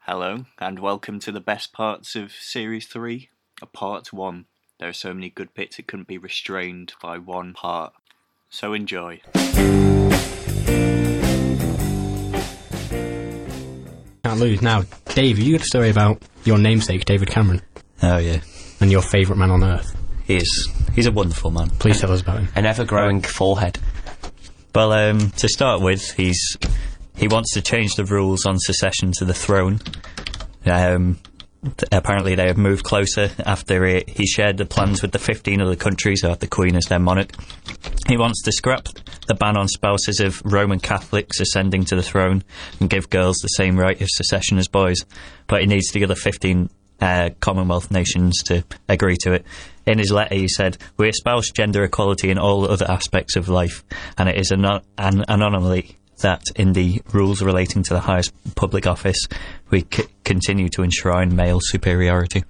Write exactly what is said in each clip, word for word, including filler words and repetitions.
Hello, and welcome to the best parts of Series three, a Part one. There are so many good bits it couldn't be restrained by one part. So enjoy. Can't lose. Now, Dave, you got a story about your namesake, David Cameron. Oh, yeah. And your favourite man on earth. He is. He's a wonderful man. Please tell us about him. An ever-growing forehead. Well, um, to start with, he's he wants to change the rules on succession to the throne. Um, th- apparently they have moved closer after he, he shared the plans with the fifteen other countries who have the Queen as their monarch. He wants to scrap the ban on spouses of Roman Catholics ascending to the throne and give girls the same right of succession as boys, but he needs the other fifteen uh, Commonwealth nations to agree to it. In his letter he said, "We espouse gender equality in all other aspects of life, and it is an, an anomaly that in the rules relating to the highest public office we c- continue to enshrine male superiority."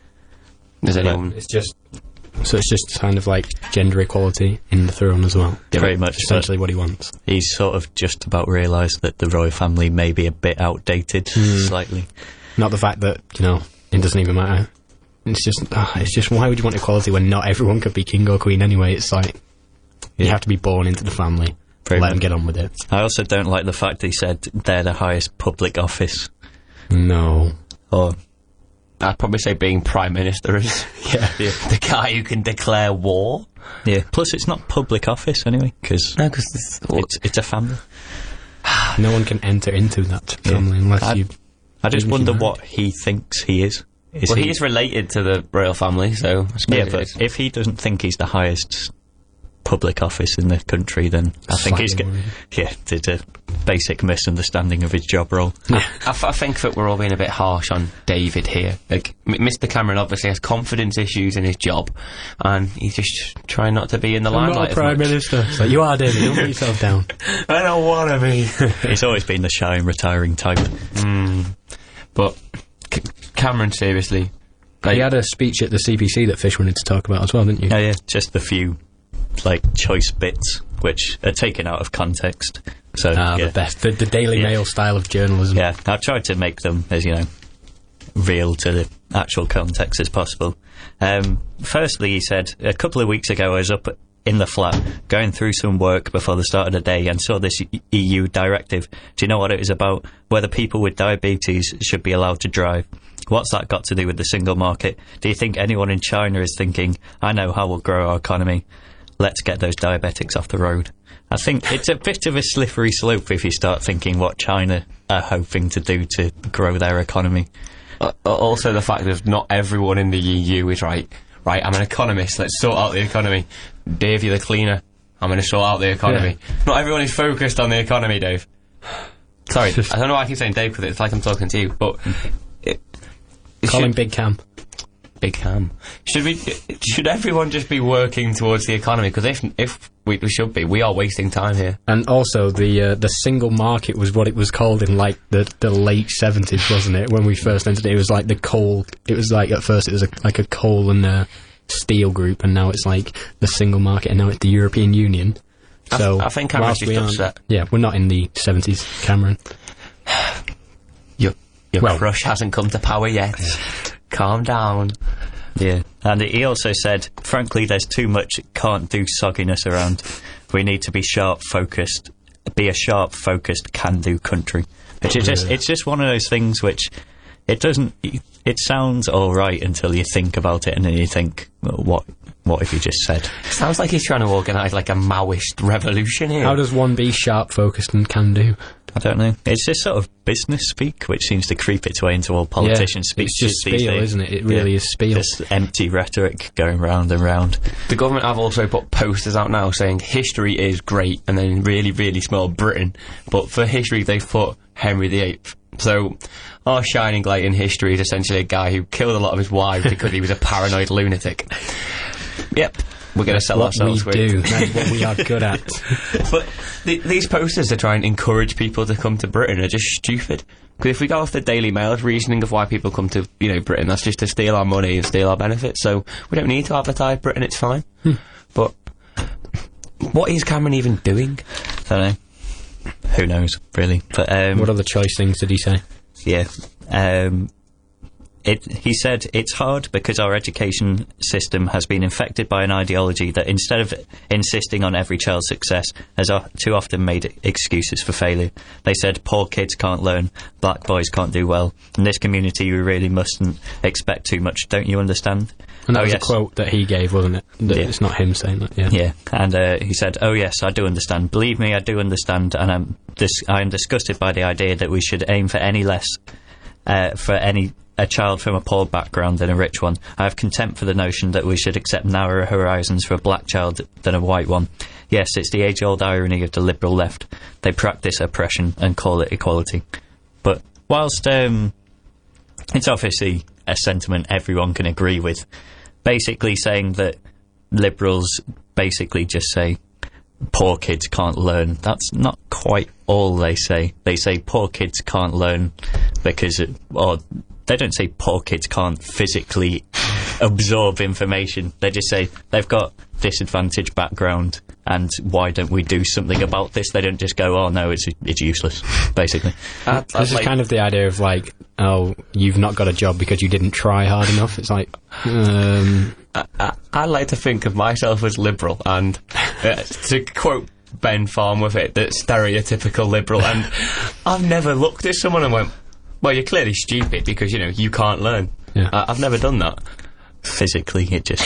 Does anyone... It's just... So it's just kind of like gender equality in the throne as well. Yeah, very much. Essentially what he wants. He's sort of just about realised that the royal family may be a bit outdated, mm. slightly. Not the fact that, you know, it doesn't even matter. It's just, uh, it's just, why would you want equality when not everyone could be king or queen anyway? It's like, yeah. You have to be born into the family. Very Let much. Them get on with it. I also don't like the fact that he said they're the highest public office. No. Or... I'd probably say being Prime Minister is yeah. yeah. the guy who can declare war. Yeah. Plus, it's not public office anyway, because no, it's, it's, it's a family. No one can enter into that family yeah. unless I, you... I just wonder what he thinks he is. Is well, he, he is related to the royal family, so... I yeah, but is. If he doesn't think he's the highest public office in the country, then I think he's... G- yeah, it's a basic misunderstanding of his job role. Yeah. I, I, f- I think that we're all being a bit harsh on David here. Like, M- Mister Cameron obviously has confidence issues in his job, and he's just trying not to be in the I'm limelight. I'm not a Prime Minister. So you are, David. Don't put yourself down. I don't want to be. He's always been the shy and retiring type. Mm. But C- Cameron, seriously... Like, you had a speech at the C P C that Fish wanted to talk about as well, didn't you? Oh, yeah, just a few, like, choice bits, which are taken out of context. So, ah, yeah. the best. The, the Daily yeah. Mail style of journalism. Yeah, I've tried to make them as, you know, real to the actual context as possible. Um, firstly, he said, a couple of weeks ago I was up in the flat, going through some work before the start of the day, and saw this E U directive. Do you know what it was about? Whether people with diabetes should be allowed to drive. What's that got to do with the single market? Do you think anyone in China is thinking, I know how we'll grow our economy, let's get those diabetics off the road? I think it's a bit of a slippery slope if you start thinking what China are hoping to do to grow their economy. Uh, also the fact that not everyone in the E U is right. Right, I'm an economist, let's sort out the economy. Dave, you're the cleaner, I'm going to sort out the economy. Yeah. Not everyone is focused on the economy, Dave. Sorry, I don't know why I keep saying Dave because it's like I'm talking to you, but... It, it Call should, him Big Cam. Big Cam. Should we? Should everyone just be working towards the economy? Because if if we, we should be, we are wasting time here. And also, the uh, the single market was what it was called in like the the late seventies, wasn't it? When we first entered it, it was like the coal. It was like at first it was a, like a coal and uh, steel group, and now it's like the single market, and now it's the European Union. So I, I think Cameron's just upset. Yeah, we're not in the seventies, Cameron. Your your well, crush hasn't come to power yet. Calm down. Yeah, and he also said, frankly, there's too much can't-do sogginess around. We need to be sharp-focused, be a sharp-focused can-do country. Which is just, it's just one of those things which, it doesn't, it sounds alright until you think about it, and then you think, well, what what have you just said? Sounds like he's trying to organise like a Maoist revolution here. How does one be sharp-focused and can-do? I don't know. It's just sort of business speak, which seems to creep its way into all politician yeah, speeches. It's just spiel, isn't it? It really yeah. is spiel. Just empty rhetoric going round and round. The government have also put posters out now saying history is great, and then really, really small Britain. But for history, they've put Henry the Eighth. So our shining light in history is essentially a guy who killed a lot of his wives because he was a paranoid lunatic. Yep. We're going to sell what ourselves. We do. That's what we are good at. But the, these posters to try and encourage people to come to Britain are just stupid. Because if we go off the Daily Mail's reasoning of why people come to, you know, Britain, that's just to steal our money and steal our benefits. So we don't need to advertise Britain. It's fine. Hmm. But what is Cameron even doing? I don't know. Who knows, really? But um, what other choice things did he say? Yeah. Um, It, he said, it's hard because our education system has been infected by an ideology that instead of insisting on every child's success, has o- too often made excuses for failure. They said poor kids can't learn, black boys can't do well. In this community, you really mustn't expect too much, don't you understand? And that oh, was yes. a quote that he gave, wasn't it? That Yeah. It's not him saying that, yeah. Yeah, and uh, he said, oh yes, I do understand. Believe me, I do understand, and I'm dis- I am disgusted by the idea that we should aim for any less, uh, for any... a child from a poor background than a rich one. I have contempt for the notion that we should accept narrower horizons for a black child than a white one. Yes, it's the age-old irony of the liberal left. They practice oppression and call it equality. But whilst um, it's obviously a sentiment everyone can agree with, basically saying that liberals basically just say poor kids can't learn, that's not quite all they say. They say poor kids can't learn because... It, or they don't say poor kids can't physically absorb information. They just say they've got disadvantaged background and why don't we do something about this? They don't just go, oh no, it's it's useless, basically. I'd, This I'd is like, kind of the idea of like, oh, you've not got a job because you didn't try hard enough. It's like, um... I, I, I like to think of myself as liberal, and uh, to quote Ben Farm with it, that stereotypical liberal, and I've never looked at someone and went, well, you're clearly stupid because, you know, you can't learn. Yeah. I, I've never done that. Physically, it just...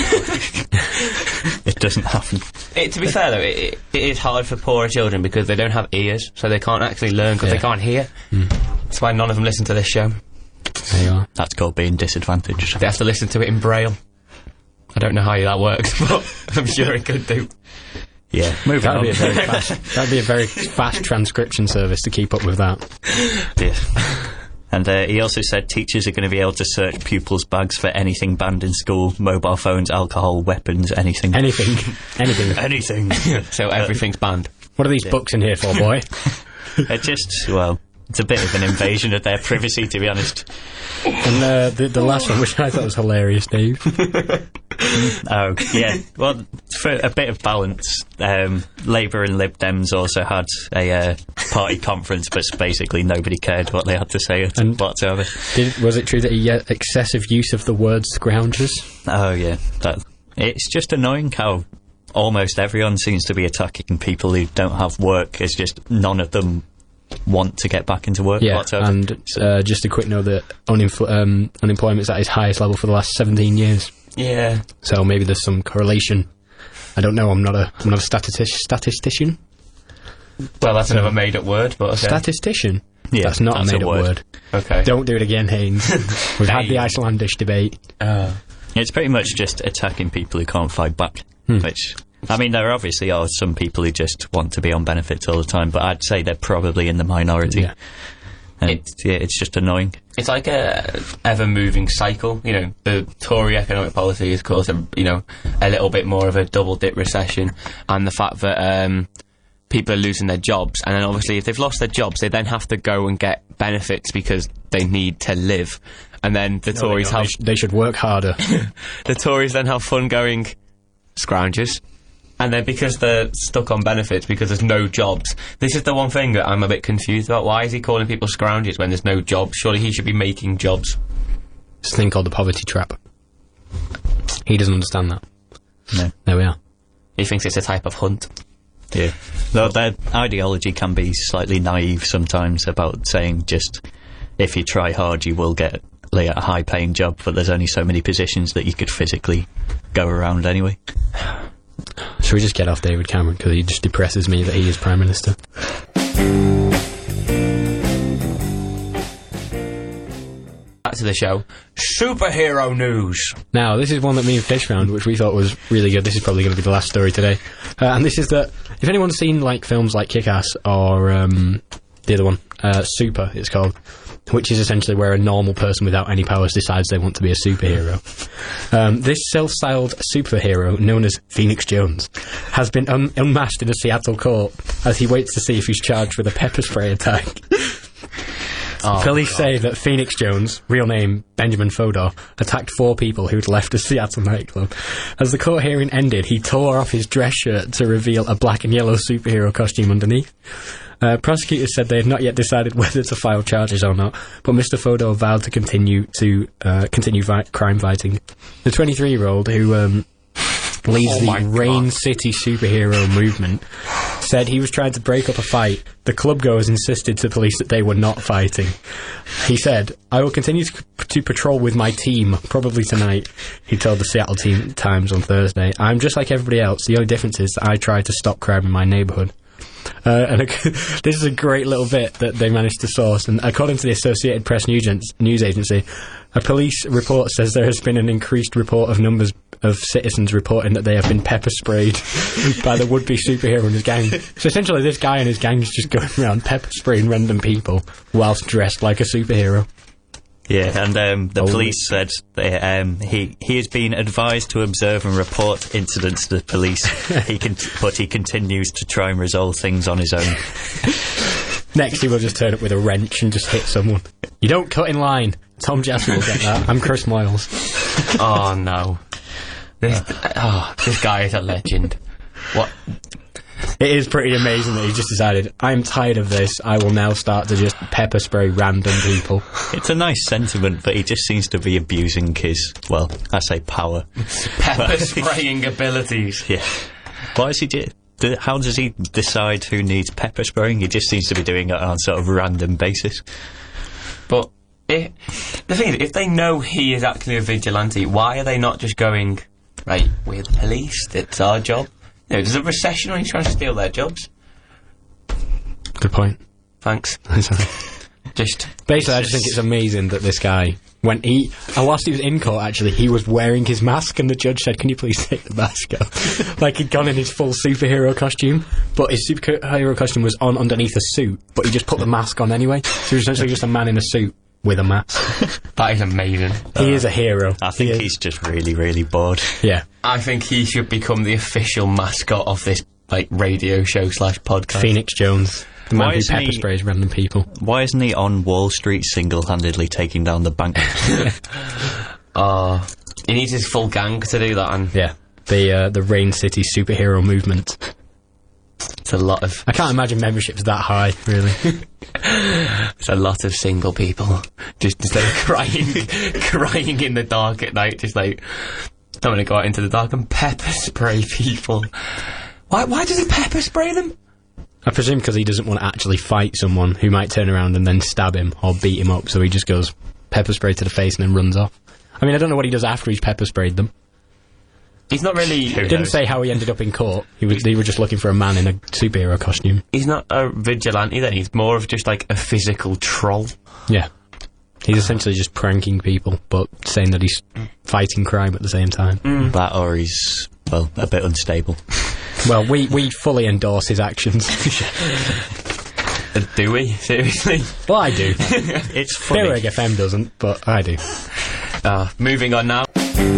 it doesn't happen. It, to be fair, though, it, it, it is hard for poorer children because they don't have ears, so they can't actually learn because Yeah. they can't hear. Mm. That's why none of them listen to this show. There you are. That's called being disadvantaged. They have to listen to it in Braille. I don't know how that works, but I'm sure it could do. Yeah, moving That'd on. be a very fast. That'd be a very fast transcription service to keep up with that. Yeah. And uh, he also said teachers are going to be able to search pupils' bags for anything banned in school: mobile phones, alcohol, weapons, anything. Anything, anything. Anything. So everything's banned. What are these books in here for, boy? It just, well, it's a bit of an invasion of their privacy, to be honest. And uh, the the last one, which I thought was hilarious, Dave. Oh, yeah. Well, for a bit of balance, um, Labour and Lib Dems also had a uh, party conference, but basically nobody cared what they had to say And- whatsoever. Did, was it true that he had excessive use of the word scroungers? Oh, yeah. That, it's just annoying how almost everyone seems to be attacking people who don't have work. It's just none of them want to get back into work Yeah, whatsoever. and uh, just a quick note that uninfl- um, unemployment's at its highest level for the last seventeen years. Yeah. So maybe there's some correlation. I don't know. I'm not a I'm not a statistic statistician. Well, that's another made-up word, but okay. Statistician. Yeah, that's not that's a a made-up word. word. Okay. Don't do it again, Haynes. We've had the Icelandish debate. Uh, It's pretty much just attacking people who can't fight back, Hmm. which... I mean, there obviously are some people who just want to be on benefits all the time, but I'd say they're probably in the minority. Yeah. And It- yeah, it's just annoying. it's like a ever-moving cycle. You know, the Tory economic policy has caused a, you know, a little bit more of a double-dip recession, and the fact that um, people are losing their jobs, and then obviously if they've lost their jobs, they then have to go and get benefits because they need to live. And then the Tories They, have sh- they should work harder. the Tories then have fun going scroungers. And then because they're stuck on benefits because there's no jobs, this is the one thing that I'm a bit confused about. Why is he calling people scroungers when there's no jobs? Surely he should be making jobs. It's a thing called the poverty trap. He doesn't understand that. No. There we are. He thinks it's a type of hunt. Yeah. Though their ideology can be slightly naive sometimes about saying just if you try hard you will get like, a high paying job, but there's only so many positions that you could physically go around anyway. Should we just get off David Cameron because he just depresses me that he is Prime Minister? Back to the show. Superhero news. Now, this is one that me and Fish found, which we thought was really good. This is probably going to be the last story today. Uh, and this is that, if anyone's seen like films like Kick-Ass or um, the other one, uh, Super, it's called, which is essentially where a normal person without any powers decides they want to be a superhero. Um, this self-styled superhero, known as Phoenix Jones, has been un- unmasked in a Seattle court as he waits to see if he's charged with a pepper spray attack. Oh, Police say that Phoenix Jones, real name Benjamin Fodor, attacked four people who'd left a Seattle nightclub. As the court hearing ended, he tore off his dress shirt to reveal a black and yellow superhero costume underneath. Uh, prosecutors said they had not yet decided whether to file charges or not, but Mister Fodor vowed to continue to uh, continue vi- crime fighting. The twenty-three-year-old, who um, leads Oh the my Rain God. City superhero movement, said he was trying to break up a fight. The clubgoers insisted to police that they were not fighting. He said, "I will continue to, to patrol with my team, probably tonight," he told the Seattle Team Times on Thursday. "I'm just like everybody else. The only difference is that I try to stop crime in my neighbourhood." Uh, and ac- this is a great little bit that they managed to source. And according to the Associated Press news, gen- news agency, a police report says there has been an increased report of numbers of citizens reporting that they have been pepper sprayed by the would-be superhero and his gang. So essentially, this guy and his gang is just going around pepper spraying random people whilst dressed like a superhero. Yeah, and um, the Oh. police said that, um, he he has been advised to observe and report incidents to the police. he can, but he continues to try and resolve things on his own. Next, he will just turn up with a wrench and just hit someone. You don't cut in line. Tom Jasper will get that. I'm Chris Moyles. Oh no. This, oh, this guy is a legend. What? It is pretty amazing that he just decided, I'm tired of this, I will now start to just pepper spray random people. It's a nice sentiment, but he just seems to be abusing his, well, I say power. Pepper spraying abilities. Yeah. Why is he do? do- How does he decide who needs pepper spraying? He just seems to be doing it on sort of random basis. But if, the thing is, if they know he is actually a vigilante, why are they not just going, right, we're the police, it's our job? You know, there's a recession when he's trying to steal their jobs. Good point. Thanks. Just Basically, I just think it's amazing that this guy, when he, uh, whilst he was in court, actually, he was wearing his mask, and the judge said, "Can you please take the mask off?" Like he'd gone in his full superhero costume, but his superhero costume was on underneath a suit, but he just put the mask on anyway. So he was essentially just a man in a suit with a mask. that is amazing. He is a hero. I think He is. he's just really, really bored. Yeah. I think he should become the official mascot of this like radio show slash podcast. Phoenix Jones, the man Why who isn't pepper he- sprays random people. Why isn't he on Wall Street single-handedly taking down the bank? Oh, he needs his full gang to do that, and Yeah. The uh, the Rain City superhero movement. it's a lot of I can't imagine membership's that high, really. it's a lot of single people just instead of crying, crying in the dark at night, just like I'm gonna go out into the dark and pepper spray people. Why? Why does he pepper spray them? I presume because he doesn't want to actually fight someone who might turn around and then stab him or beat him up, so he just goes pepper spray to the face and then runs off. I mean, I don't know what he does after he's pepper sprayed them. He's not really. Who It didn't knows? say how he ended up in court. He was, they were just looking for a man in a superhero costume. He's not a vigilante then. He's more of just like a physical troll. Yeah. He's essentially just pranking people, but saying that he's fighting crime at the same time. That or he's, well, a bit unstable. Well, we, we fully endorse his actions. Uh, do we? Seriously? Well, I do. It's funny. Beerweg F M doesn't, but I do. Uh, moving on now.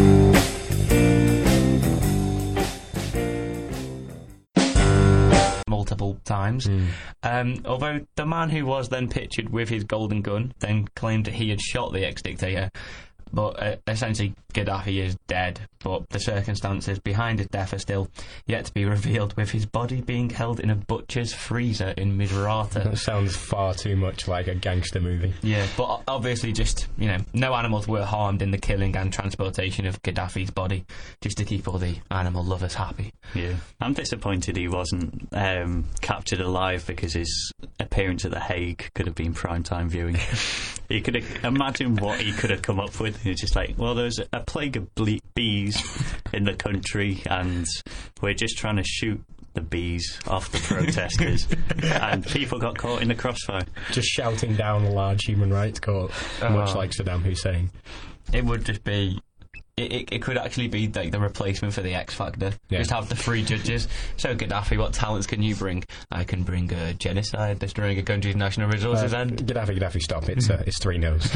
Multiple times. Um, although the man who was then pictured with his golden gun then claimed that he had shot the ex-dictator, but uh, essentially Gaddafi is dead, but the circumstances behind his death are still yet to be revealed, with his body being held in a butcher's freezer in Misrata. sounds far too much like a gangster movie. Yeah, but o- obviously just, you know, no animals were harmed in the killing and transportation of Gaddafi's body, just to keep all the animal lovers happy. Yeah. I'm disappointed he wasn't um, captured alive, because his appearance at The Hague could have been primetime viewing. He could have, imagine what he could have come up with. He's just like, well, there's a plague of ble- bees in the country, and we're just trying to shoot the bees off the protesters, and people got caught in the crossfire. Just shouting down a large human rights court, much like Saddam Hussein. It would just be... It, it, it could actually be like the replacement for the X Factor. Yeah. Just have the three judges. So Gaddafi, what talents can you bring? I can bring uh, genocide, destroying a country's national resources, and Gaddafi, Gaddafi, stop. It's, uh, it's three no's.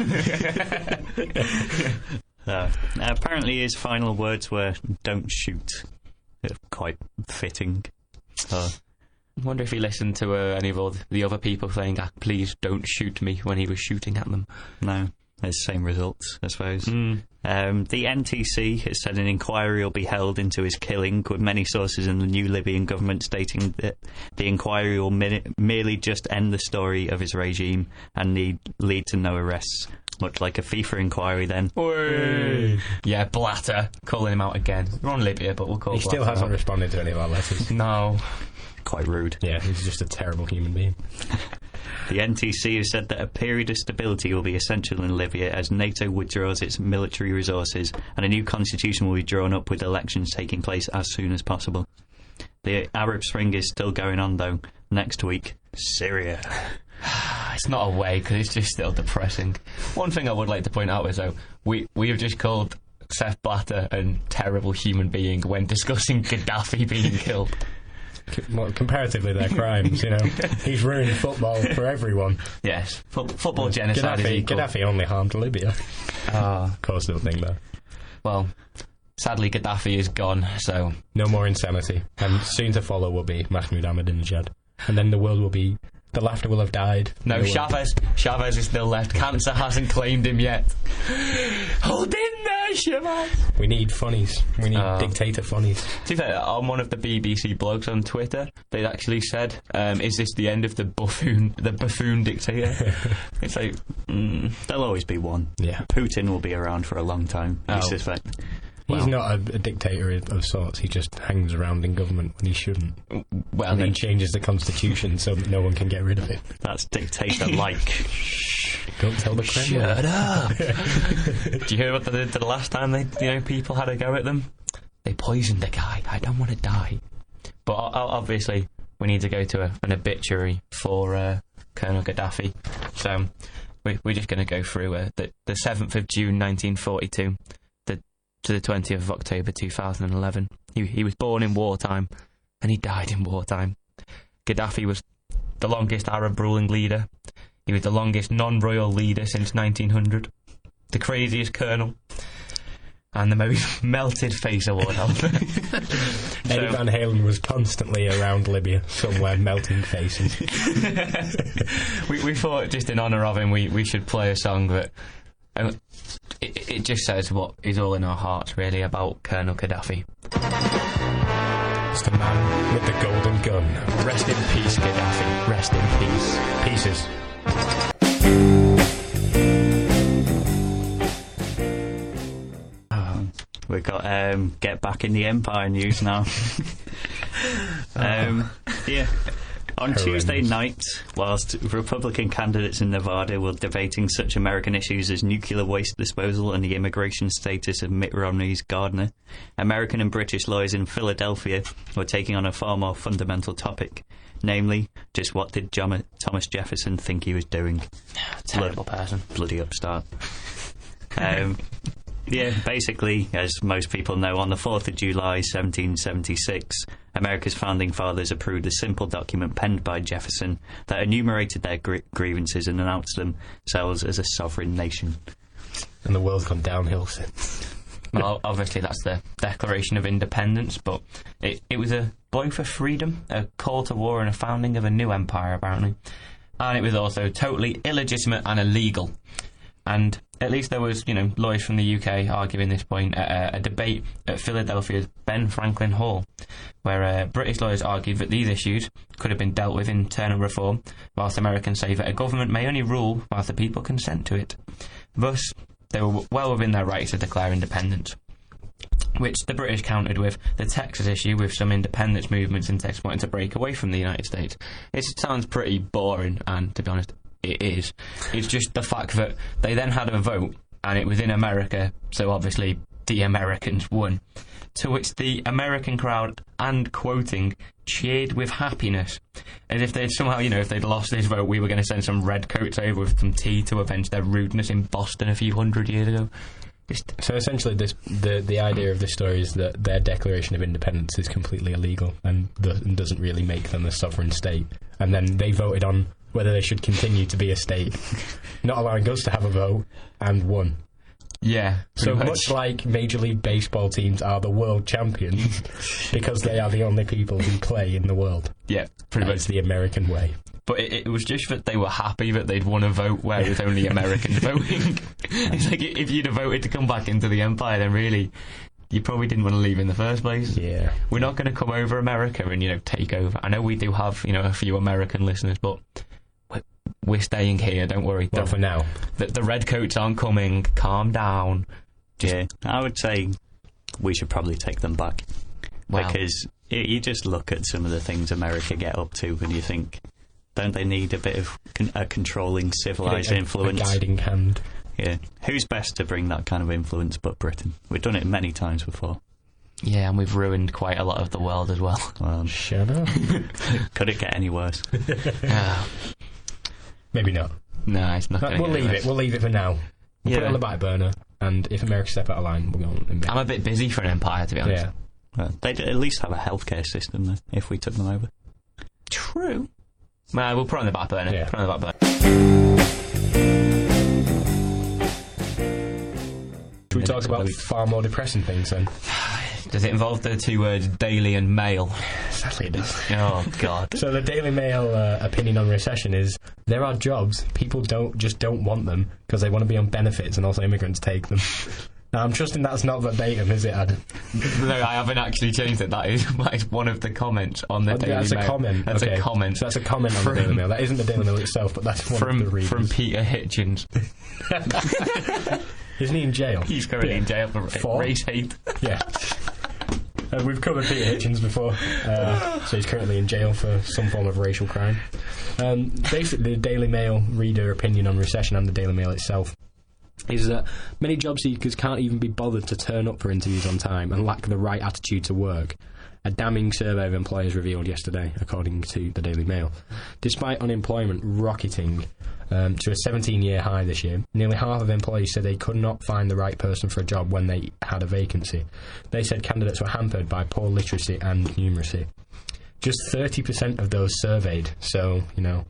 Uh, apparently his final words were, "Don't shoot." Uh, Quite fitting. Uh, I wonder if he listened to uh, any of all the other people saying, ah, please don't shoot me, when he was shooting at them. no, it's the same results, I suppose. Mm. Um, the N T C has said an inquiry will be held into his killing, with many sources in the new Libyan government stating that the inquiry will mi- merely just end the story of his regime and need, lead to no arrests. Much like a FIFA inquiry, then. Whey. Yeah, Blatter, calling him out again. We're on Libya, but we'll call He Blatter still hasn't out. responded to any of our letters. No. Quite rude. Yeah, he's just a terrible human being. The N T C has said that a period of stability will be essential in Libya as NATO withdraws its military resources and a new constitution will be drawn up with elections taking place as soon as possible. The Arab Spring is still going on, though. Next week, Syria. It's not a way, because it's just still depressing. One thing I would like to point out is, though, we, we have just called Sepp Blatter a terrible human being when discussing Gaddafi being killed. Well, comparatively, their crimes, you know. He's ruined football for everyone. Yes, F- football genocide is Gaddafi, equal. Gaddafi only harmed Libya. Ah, Of course, they'll think that. well, sadly Gaddafi is gone, so... No more insanity. And soon to follow will be Mahmoud Ahmadinejad. And then the world will be... The laughter will have died. No, The world- Chavez, Chavez is still left. Cancer hasn't claimed him yet. Hold in there, Chavez! We need funnies. We need Oh. dictator funnies. To be fair, on one of the B B C blogs on Twitter, they actually said, um, is this the end of the buffoon, the buffoon dictator? It's like, mm, There'll always be one. Yeah. Putin will be around for a long time, I Oh. suspect. He's Well. not a, a dictator of, of sorts. He just hangs around in government when he shouldn't. well, And then he, changes the constitution so that no one can get rid of it. That's dictator-like. Don't tell the Kremlin. shut up! Do you hear what they did the last time they, you know, people had a go at them? They poisoned the guy. I don't want to die. But o- o- obviously, we need to go to a, an obituary for uh, Colonel Gaddafi. So we, we're just going to go through uh, the, the seventh of June nineteen forty-two the, to the twentieth of October two thousand eleven. He, he was born in wartime and he died in wartime. Gaddafi was the longest Arab ruling leader. He was the longest non-royal leader since nineteen hundred. The craziest colonel. And the most melted face award holder. Eddie Van Halen was constantly around Libya, somewhere melting faces. we, we thought, just in honour of him, we, we should play a song that um, it, it just says what is all in our hearts, really, about Colonel Gaddafi. It's the man with the golden gun. Rest in peace, Gaddafi. Rest in peace. Pieces. We've got um, Get Back in the Empire news now. um, yeah. On Horrendous. Tuesday night, whilst Republican candidates in Nevada were debating such American issues as nuclear waste disposal and the immigration status of Mitt Romney's gardener, American and British lawyers in Philadelphia were taking on a far more fundamental topic, namely, just what did Jom- Thomas Jefferson think he was doing? Terrible person. Bloody upstart. um, yeah, basically, as most people know, on the fourth of July seventeen seventy-six, America's founding fathers approved a simple document penned by Jefferson that enumerated their gr- grievances and announced themselves as a sovereign nation. And the world's gone downhill since. Well, obviously that's the Declaration of Independence, but it, it was a blow for freedom, a call to war and a founding of a new empire, apparently. And it was also totally illegitimate and illegal. And at least there was, you know, lawyers from the U K arguing this point at a, a debate at Philadelphia's Ben Franklin Hall, where uh, British lawyers argued that these issues could have been dealt with in internal reform, whilst Americans say that a government may only rule whilst the people consent to it. Thus, they were well within their rights to declare independence, which the British countered with the Texas issue, with some independence movements in Texas wanting to break away from the United States. It sounds pretty boring, and to be honest, it is. It's just the fact that they then had a vote, and it was in America, so obviously the Americans won. To which the American crowd, and quoting, cheered with happiness, as if they'd somehow, you know, if they'd lost this vote, we were going to send some redcoats over with some tea to avenge their rudeness in Boston a few hundred years ago. Just So essentially, this the the idea of this story is that their Declaration of Independence is completely illegal and, th- and doesn't really make them a sovereign state. And then they voted on whether they should continue to be a state, not allowing us to have a vote, and won. yeah. So pretty much like Major League Baseball teams are the world champions because they are the only people who play in the world. yeah, pretty That's much. the American way. but it, it was just that they were happy that they'd won a vote where there's only Americans voting. It's like, if you'd have voted to come back into the Empire, then really, you probably didn't want to leave in the first place. Yeah. We're not going to come over America and, you know, take over. I know we do have, you know, a few American listeners, but we're, we're staying here, don't worry. Well, the, for now. The, the redcoats aren't coming. Calm down. Just yeah, I would say we should probably take them back. Wow. Because you just look at some of the things America get up to and you think, don't they need a bit of con- a controlling civilised a, influence? A guiding hand. Yeah. Who's best to bring that kind of influence but Britain? We've done it many times before. Yeah, and we've ruined quite a lot of the world as well. well Shut up. Could it get any worse? uh, Maybe not. No, it's not. No, we'll leave worse. it. We'll leave it for now. We'll yeah. put it on the back burner, and if America step out of line, we'll go on. I'm a bit busy for an empire, to be honest. Yeah. Well, they'd at least have a healthcare system then, if we took them over. True. Well, we'll put it on the back burner. Yeah. Put it on the back burner. Should we talk about far more depressing things then? Does it involve the two words Daily and Mail? Sadly it does. Oh, God. So the Daily Mail uh, opinion on recession is there are jobs, people don't just don't want them because they want to be on benefits and also immigrants take them. Now I'm trusting that's not verbatim, is it, Adam? No, I haven't actually changed it. That is, that is one of the comments on the Oh, Daily that's Mail. a comment. That's okay. a comment. So that's a comment on from, the Daily Mail. That isn't the Daily Mail itself, but that's one from, of the readers. from Peter Hitchens. Isn't he in jail? He's currently Yeah. in jail for, For? race hate. Yeah. Uh, we've covered Peter Hitchens before, uh, so he's currently in jail for some form of racial crime. Um, basically, the Daily Mail reader opinion on recession and the Daily Mail itself is that many job seekers can't even be bothered to turn up for interviews on time and lack the right attitude to work. A damning survey of employers revealed yesterday, according to the Daily Mail. Despite unemployment rocketing um, to a seventeen-year high this year, nearly half of employees said they could not find the right person for a job when they had a vacancy. They said candidates were hampered by poor literacy and numeracy. Just thirty percent of those surveyed, so, you know...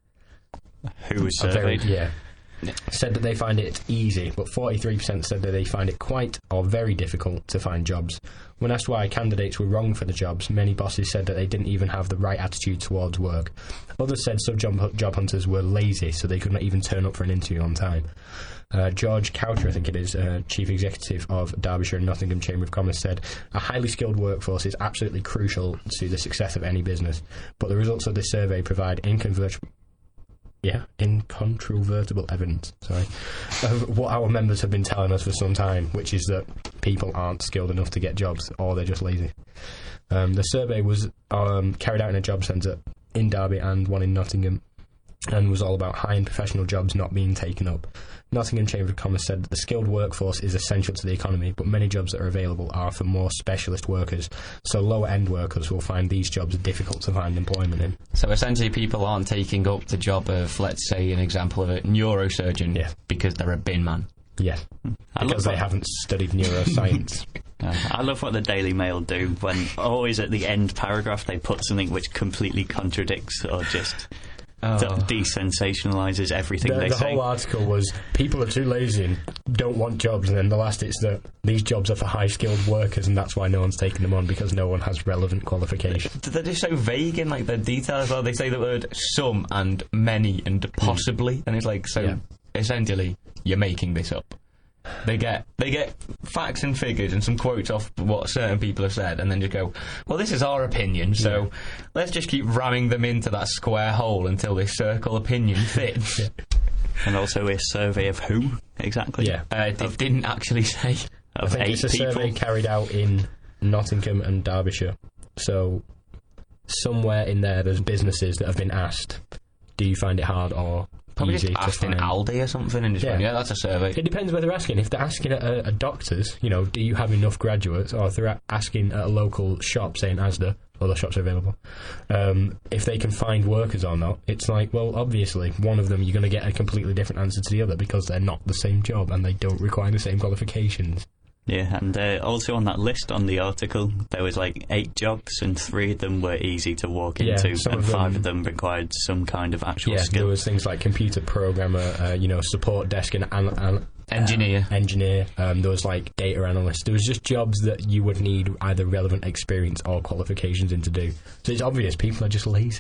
Who was a very- surveyed? yeah. Said that they find it easy, but forty-three percent said that they find it quite or very difficult to find jobs. When asked why candidates were wrong for the jobs, many bosses said that they didn't even have the right attitude towards work. Others said some job, job hunters were lazy, so they could not even turn up for an interview on time. Uh, George Coucher, I think it is, uh, Chief Executive of Derbyshire and Nottingham Chamber of Commerce, said, a highly skilled workforce is absolutely crucial to the success of any business, but the results of this survey provide incontrovertible Yeah, incontrovertible evidence, sorry, of what our members have been telling us for some time, which is that people aren't skilled enough to get jobs, or they're just lazy. Um, the survey was um, carried out in a job centre in Derby and one in Nottingham, and was all about high-end professional jobs not being taken up. Nottingham Chamber of Commerce said that the skilled workforce is essential to the economy, but many jobs that are available are for more specialist workers, so lower-end workers will find these jobs difficult to find employment in. So essentially people aren't taking up the job of, let's say, an example of a neurosurgeon Yeah. because they're a bin man. Yeah, I because love they that. haven't studied neuroscience. Uh, I love what the Daily Mail do when always at the end paragraph they put something which completely contradicts or just Oh. de- desensationalises everything The, they the say. whole article was people are too lazy and don't want jobs, and then the last it's that these jobs are for high skilled workers and that's why no one's taking them on because no one has relevant qualifications. They're just so vague in like the detail as well. They say the word some and many and possibly, and it's like, so Yeah. essentially you're making this up. They get they get facts and figures and some quotes off what certain people have said, and then just go, well, this is our opinion, so Yeah. let's just keep ramming them into that square hole until this circle opinion fits. Yeah. And also a survey of who, exactly? Yeah. Uh, it didn't actually say. I Of think eight it's a people. survey carried out in Nottingham and Derbyshire. So somewhere in there there's businesses that have been asked, do you find it hard or Probably easy just to asked in find? Aldi or something and just Yeah. went, yeah, that's a survey. It depends where they're asking. If they're asking at a, a doctor's, you know, do you have enough graduates? Or if they're a- asking at a local shop, saying Asda, other shops are available, um, if they can find workers or not, it's like, well, obviously, one of them you're going to get a completely different answer to the other because they're not the same job and they don't require the same qualifications. Yeah, and uh, also on that list on the article, there was like eight jobs, and three of them were easy to walk Yeah, into, some and of five them- of them required some kind of actual Yeah, skill. there was things like computer programmer, uh, you know, support desk and an, an, Engineer. uh, engineer. Um, there was like data analyst. There was just jobs that you would need either relevant experience or qualifications in to do. So it's obvious people are just lazy.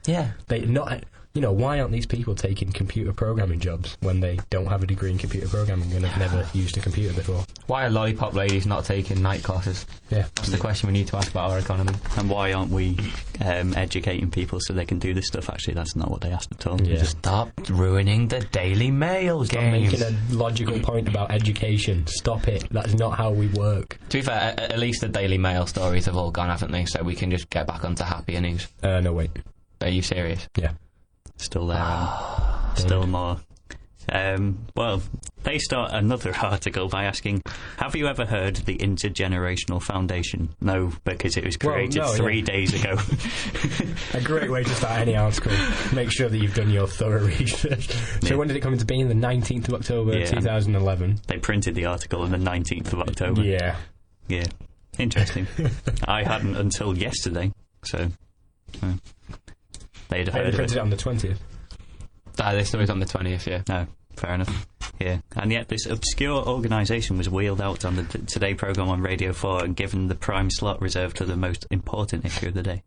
Yeah, they not. You know, why aren't these people taking computer programming jobs when they don't have a degree in computer programming and have never used a computer before? Why are lollipop ladies not taking night classes? Yeah, That's the question we need to ask about our economy. And why aren't we um, educating people so they can do this stuff? Actually, that's not what they asked at all. Yeah. Just Stop ruining the Daily Mail Stop game. making a logical point about education. Stop it. That's not how we work. To be fair, at, at least the Daily Mail stories have all gone, haven't they? So we can just get back onto happier news. Uh, no, wait. Are you serious? Yeah. still there. Um, still more. Um, well, they start another article by asking, have you ever heard of the Intergenerational Foundation? No, because it was created well, no, three yeah. days ago. A great way to start any article. Make sure that you've done your thorough research. So Yeah. when did it come into being? The nineteenth of October, Yeah. twenty eleven. They printed the article on the nineteenth of October. Yeah. Yeah. Interesting. I hadn't until yesterday, so... Uh, they'd They heard of printed it. it on the twentieth. Ah, this story's on the twentieth, yeah. No, fair enough. Yeah, and yet this obscure organisation was wheeled out on the t- Today programme on Radio four and given the prime slot reserved to the most important issue of the day.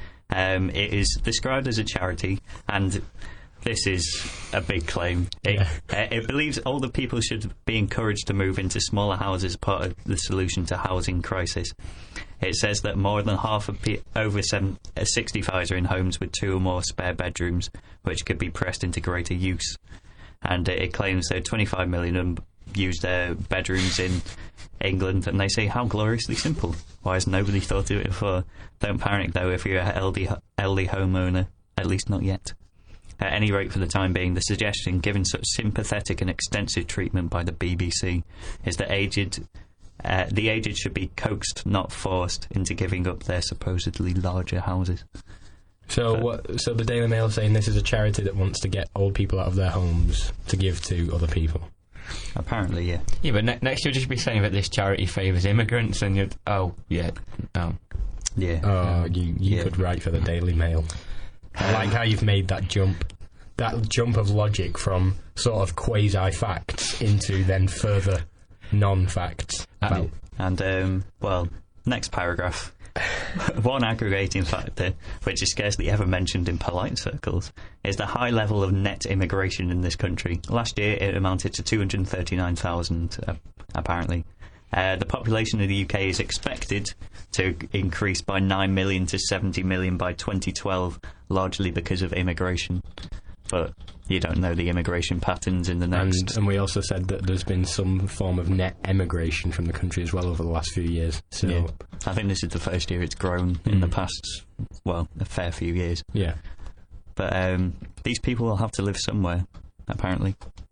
Um, it is described as a charity, and this is a big claim. It, Yeah. uh, it believes older people should be encouraged to move into smaller houses as part of the solution to housing crisis. It says that more than half of pe- over seven, uh, sixty-fives are in homes with two or more spare bedrooms, which could be pressed into greater use. And uh, it claims that twenty-five million of them use their bedrooms in England, and they say, how gloriously simple. Why has nobody thought of it before? Don't panic, though, if you're an elderly, elderly homeowner, at least not yet. At any rate, for the time being, the suggestion, given such sympathetic and extensive treatment by the B B C, is that aged... Uh, the aged should be coaxed, not forced, into giving up their supposedly larger houses. So But- what? So the Daily Mail saying this is a charity that wants to get old people out of their homes to give to other people. Apparently, yeah. Yeah, but ne- next you'll just be saying that this charity favours immigrants, and you'd... Oh, yeah. Oh. Yeah. Oh, you, you Yeah. could write for the Daily Mail. I like how you've made that jump. That jump of logic from sort of quasi-facts into then further non-facts. About And, um, well, next paragraph. One aggregating factor, which is scarcely ever mentioned in polite circles, is the high level of net immigration in this country. Last year it amounted to two hundred thirty-nine thousand, uh, apparently. Uh, the population of the U K is expected to increase by nine million to seventy million by twenty twelve, largely because of immigration. But you don't know the immigration patterns in the next... and, and we also said that there's been some form of net emigration from the country as well over the last few years. So Yeah. I think this is the first year it's grown in the past, well, a fair few years. yeah. But um, these people will have to live somewhere, apparently.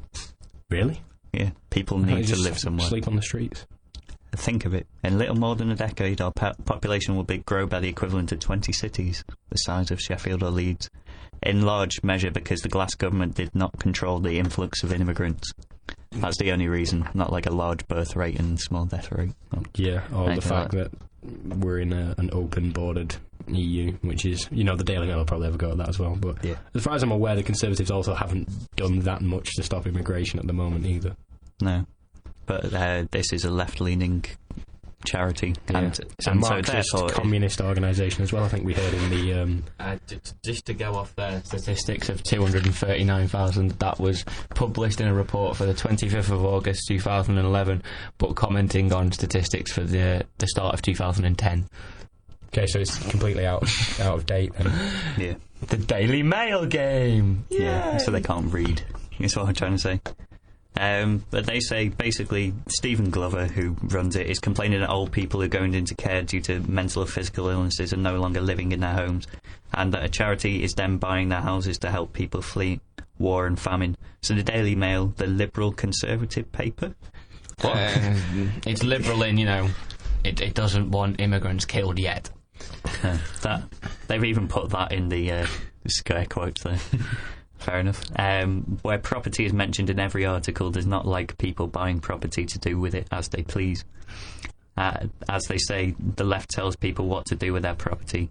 Really? Yeah, people Can't you need to just live somewhere. Sleep on the streets. Think of it. In little more than a decade, our po- population will be, grow by the equivalent of twenty cities, the size of Sheffield or Leeds, in large measure because the Glass government did not control the influx of immigrants. That's the only reason, not like a large birth rate and small death rate. Well, Yeah, or the Anything fact like that we're in a, an open-bordered E U, which is, you know, the Daily Mail will probably have a go at that as well. But Yeah. as far as I'm aware, the Conservatives also haven't done that much to stop immigration at the moment either. no. But uh, this is a left-leaning charity, and, It's a and so Marxist therefore... communist organisation as well, I think we heard in the... Um, Uh, j- just to go off their statistics of two hundred thirty-nine thousand, that was published in a report for the twenty-fifth of August two thousand eleven, but commenting on statistics for the the start of two thousand ten. okay, so it's completely out, out of date then. yeah. The Daily Mail game! Yeah, so they can't read. That's what I'm trying to say. Um, but they say, basically, Stephen Glover, who runs it, is complaining that old people are going into care due to mental or physical illnesses and no longer living in their homes, and that a charity is then buying their houses to help people flee war and famine. So the Daily Mail, the liberal conservative paper? What? Uh, it's liberal in, you know, it, it doesn't want immigrants killed yet. Uh, that they've even put that in the uh, square quotes there. Fair enough. Um, where property is mentioned in every article does not like people buying property to do with it as they please. Uh, as they say, the left tells people what to do with their property.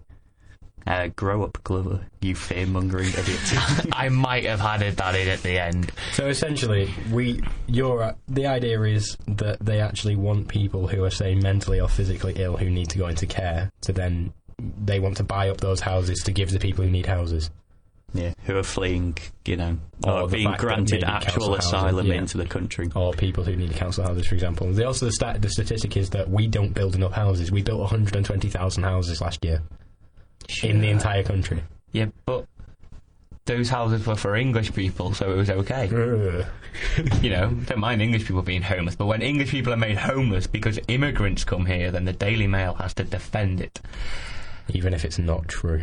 Uh, grow up, Glover, you fear-mongering idiot. I might have added that in at the end. So essentially, we, you're, uh, the idea is that they actually want people who are, say, mentally or physically ill who need to go into care to then they want to buy up those houses to give the people who need houses. Yeah, who are fleeing, you know, Or or the being fact that granted maybe actual council housing, asylum yeah. into the country. Or people who need council houses, for example. They also, the, stat, the statistic is that we don't build enough houses. We built one hundred twenty thousand houses last year in the entire country. Yeah, but those houses were for English people, so it was okay. You know, don't mind English people being homeless, but when English people are made homeless because immigrants come here, then the Daily Mail has to defend it. Even if it's not true.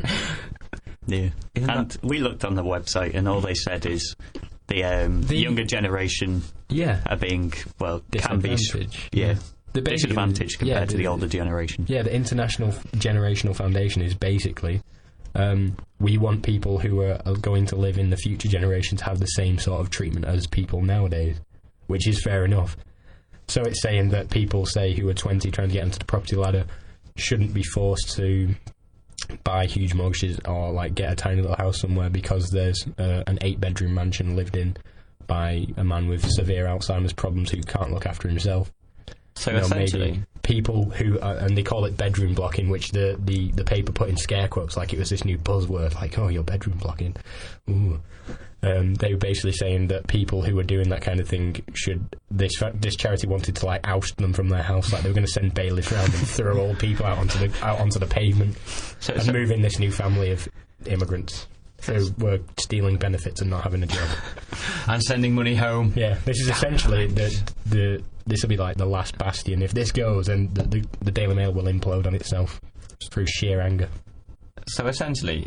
Yeah, Isn't and that- we looked on the website, and all they said is the, um, The- younger generation Yeah. are being, well, can be, Disadvantage. yeah, The basic- disadvantaged compared yeah, to the older generation. Yeah, the International Generational Foundation is basically um, we want people who are, are going to live in the future generation to have the same sort of treatment as people nowadays, which is fair enough. So it's saying that people, say, who are twenty trying to get into the property ladder shouldn't be forced to buy huge mortgages or like get a tiny little house somewhere because there's uh, an eight bedroom mansion lived in by a man with severe Alzheimer's problems who can't look after himself. So You know, essentially, maybe people who are, and they call it bedroom blocking, which the, the, the paper put in scare quotes like it was this new buzzword, like, oh, you're bedroom blocking. Ooh. Um, they were basically saying that people who were doing that kind of thing should, this fa- this charity wanted to like oust them from their house, like they were going to send bailiffs around and throw old people out onto the out onto the pavement so, and so, move in this new family of immigrants who were stealing benefits and not having a job. and sending money home. Yeah, this is essentially the the this will be like the last bastion. If this goes, then the, the, the Daily Mail will implode on itself through sheer anger. So essentially,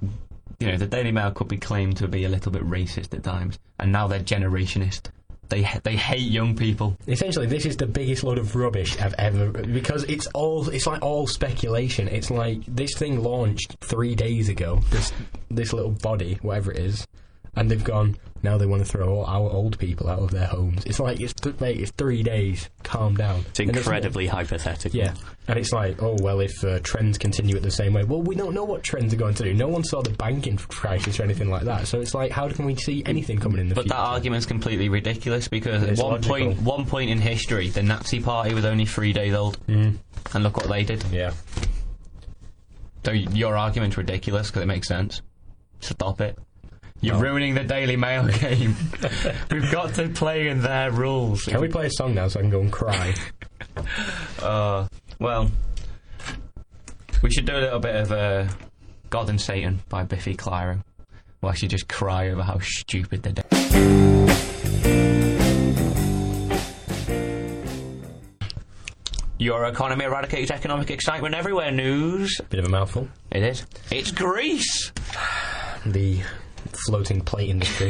you know, the Daily Mail could be claimed to be a little bit racist at times, and now they're generationist. They they hate young people. Essentially, this is the biggest load of rubbish I've ever, because it's all it's like all speculation. It's like this thing launched three days ago. This this little body, whatever it is, and they've gone. Now they want to throw all our old people out of their homes. It's like it's th- mate, it's three days. Calm down. It's And it's like- incredibly hypothetical. Yeah, and it's like, oh, well, if uh, trends continue at the same way, well, we don't know what trends are going to do. No one saw the banking crisis or anything like that, so it's like, how can we see anything coming in the But future? that argument's completely ridiculous because It's at one logical. point, one point in history, the Nazi Party was only three days old, Mm, and look what they did. yeah. So y- your argument's ridiculous because it makes sense. Stop it. You're No. ruining the Daily Mail game. We've got to play in their rules. Can we play a song now so I can go and cry? Uh, well, we should do a little bit of uh, God and Satan by Biffy Clyro. While she just cry over how stupid they did. Your economy eradicates economic excitement everywhere news. Bit of a mouthful. It is. It's Greece. The floating plate industry.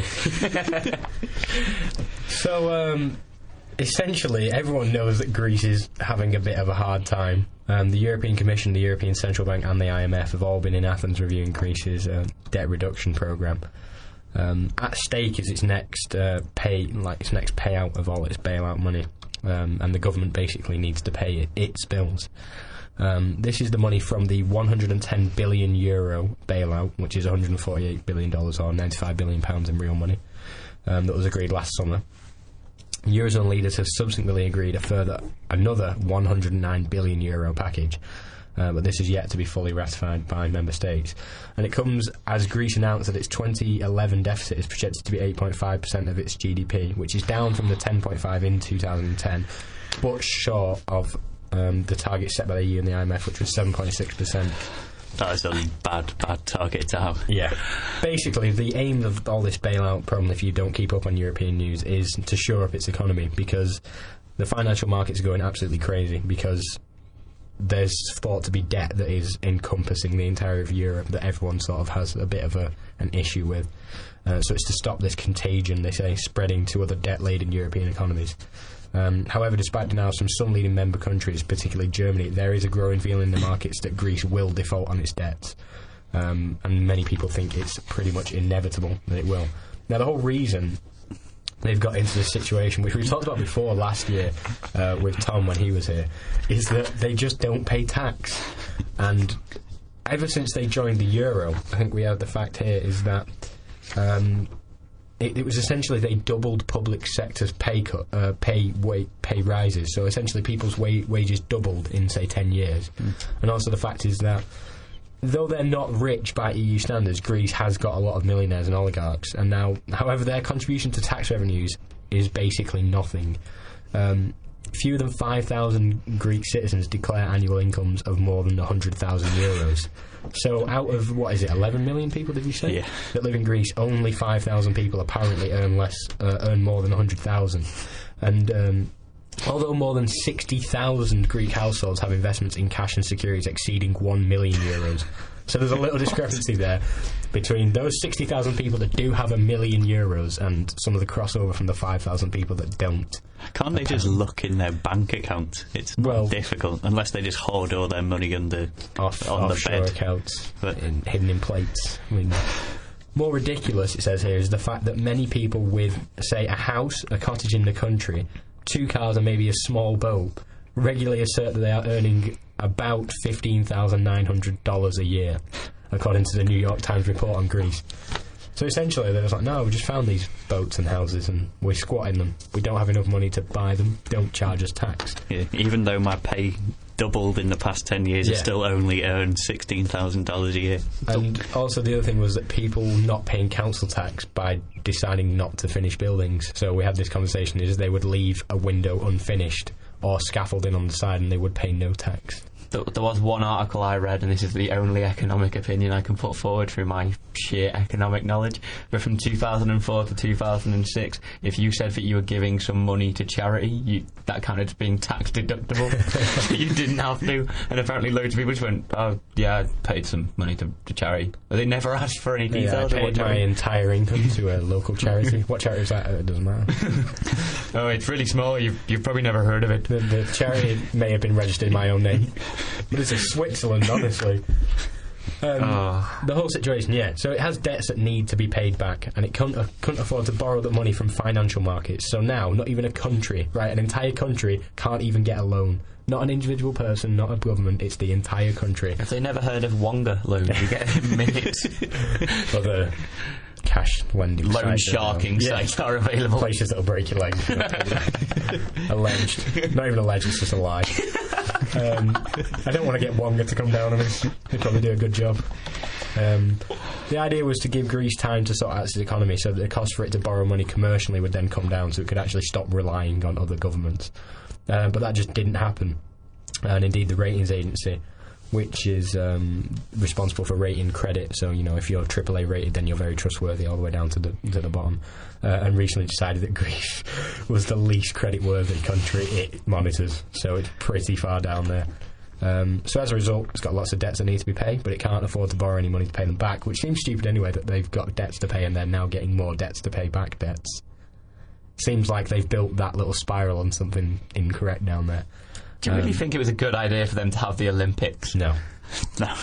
So, um, essentially, everyone knows that Greece is having a bit of a hard time. Um, the European Commission, the European Central Bank, and the I M F have all been in Athens reviewing Greece's uh, debt reduction program. Um, at stake is its next uh, pay, like its next payout of all its bailout money, um, and the government basically needs to pay it, its bills. Um, this is the money from the one hundred ten billion euro bailout, which is one hundred forty-eight billion dollars or ninety-five billion pounds in real money, um, that was agreed last summer. Eurozone leaders have subsequently agreed a further another one hundred nine billion euro package, uh, but this is yet to be fully ratified by member states. And it comes as Greece announced that its twenty eleven deficit is projected to be eight point five percent of its G D P, which is down from the ten point five in two thousand ten, but short of um, the target set by the E U and the I M F, which was seven point six percent. That is a bad, bad target to have. Yeah. Basically, the aim of all this bailout problem, if you don't keep up on European news, is to shore up its economy, because the financial markets are going absolutely crazy, because there's thought to be debt that is encompassing the entire of Europe that everyone sort of has a bit of a, an issue with. Uh, so it's to stop this contagion, they say, spreading to other debt-laden European economies. Um, however, despite denials from some leading member countries, particularly Germany, there is a growing feeling in the markets that Greece will default on its debts. Um, and many people think it's pretty much inevitable that it will. Now, the whole reason they've got into this situation, which we talked about before last year uh, with Tom when he was here, is that they just don't pay tax. And ever since they joined the euro, I think we have the fact here, is that um, it, it was essentially they doubled public sector's pay cut, uh, pay wa- pay rises. So essentially people's wa- wages doubled in, say, ten years. Mm. And also the fact is that though they're not rich by E U standards, Greece has got a lot of millionaires and oligarchs, and now, however, their contribution to tax revenues is basically nothing. Um, fewer than five thousand Greek citizens declare annual incomes of more than one hundred thousand euros. So out of, what is it, eleven million people, did you say? Yeah. That live in Greece, only five thousand people apparently earn less, uh, earn more than one hundred thousand. And um, although more than sixty thousand Greek households have investments in cash and securities exceeding one million euros. So there's a little discrepancy there between those sixty thousand people that do have a million euros and some of the crossover from the five thousand people that don't. Can't they just look in their bank account? It's Well- difficult, unless they just hoard all their money under Off, on the offshore bed. accounts But- in, hidden in plates. I mean, more ridiculous, it says here, is the fact that many people with, say, a house, a cottage in the country, two cars and maybe a small boat, regularly assert that they are earning about fifteen thousand nine hundred dollars a year, according to the New York Times report on Greece. So essentially they're just like, no, we just found these boats and houses and we're squatting them. We don't have enough money to buy them. Don't charge us tax. Yeah, even though my pay doubled in the past ten years, I Yeah. still only earn sixteen thousand dollars a year. And also the other thing was that people not paying council tax by deciding not to finish buildings. So we had this conversation, is they would leave a window unfinished or scaffolding on the side and they would pay no tax. There, there was one article I read, and this is the only economic opinion I can put forward through my sheer economic knowledge, but from two thousand four to two thousand six, if you said that you were giving some money to charity, you, that counted as being tax deductible. So you didn't have to, and apparently loads of people just went, oh yeah, I paid some money to, to charity. But they never asked for any Yeah, I details. of what paid my charity. entire income to a local charity. What charity is that? Uh, It doesn't matter. Oh, it's really small, you've, you've probably never heard of it. The, the charity may have been registered in my own name, but it's in Switzerland, honestly. Um, Oh. The whole situation, yeah. So it has debts that need to be paid back, and it couldn't, uh, couldn't afford to borrow the money from financial markets. So now, not even a country, right? An entire country can't even get a loan. Not an individual person, not a government. It's the entire country. If they never heard of Wonga loans, you get it in minutes. Or the cash lending Loan sites, I don't know. sharking Yeah. sites are available. Places that'll break your legs. Alleged. Not even alleged, it's just a lie. Um, I don't want to get Wonga to come down on us. He'd probably do a good job. Um, the idea was to give Greece time to sort out its economy so that the cost for it to borrow money commercially would then come down so it could actually stop relying on other governments. Uh, but that just didn't happen. And indeed, the ratings agency, which is um, responsible for rating credit, so, you know, if you're triple A rated, then you're very trustworthy all the way down to the to the bottom, uh, and recently decided that Greece was the least credit-worthy country it monitors, so it's pretty far down there. Um, so as a result, it's got lots of debts that need to be paid, but it can't afford to borrow any money to pay them back, which seems stupid anyway, that they've got debts to pay and they're now getting more debts to pay back debts. Seems like they've built that little spiral on something incorrect down there. Do you really Um, think it was a good idea for them to have the Olympics? No. No.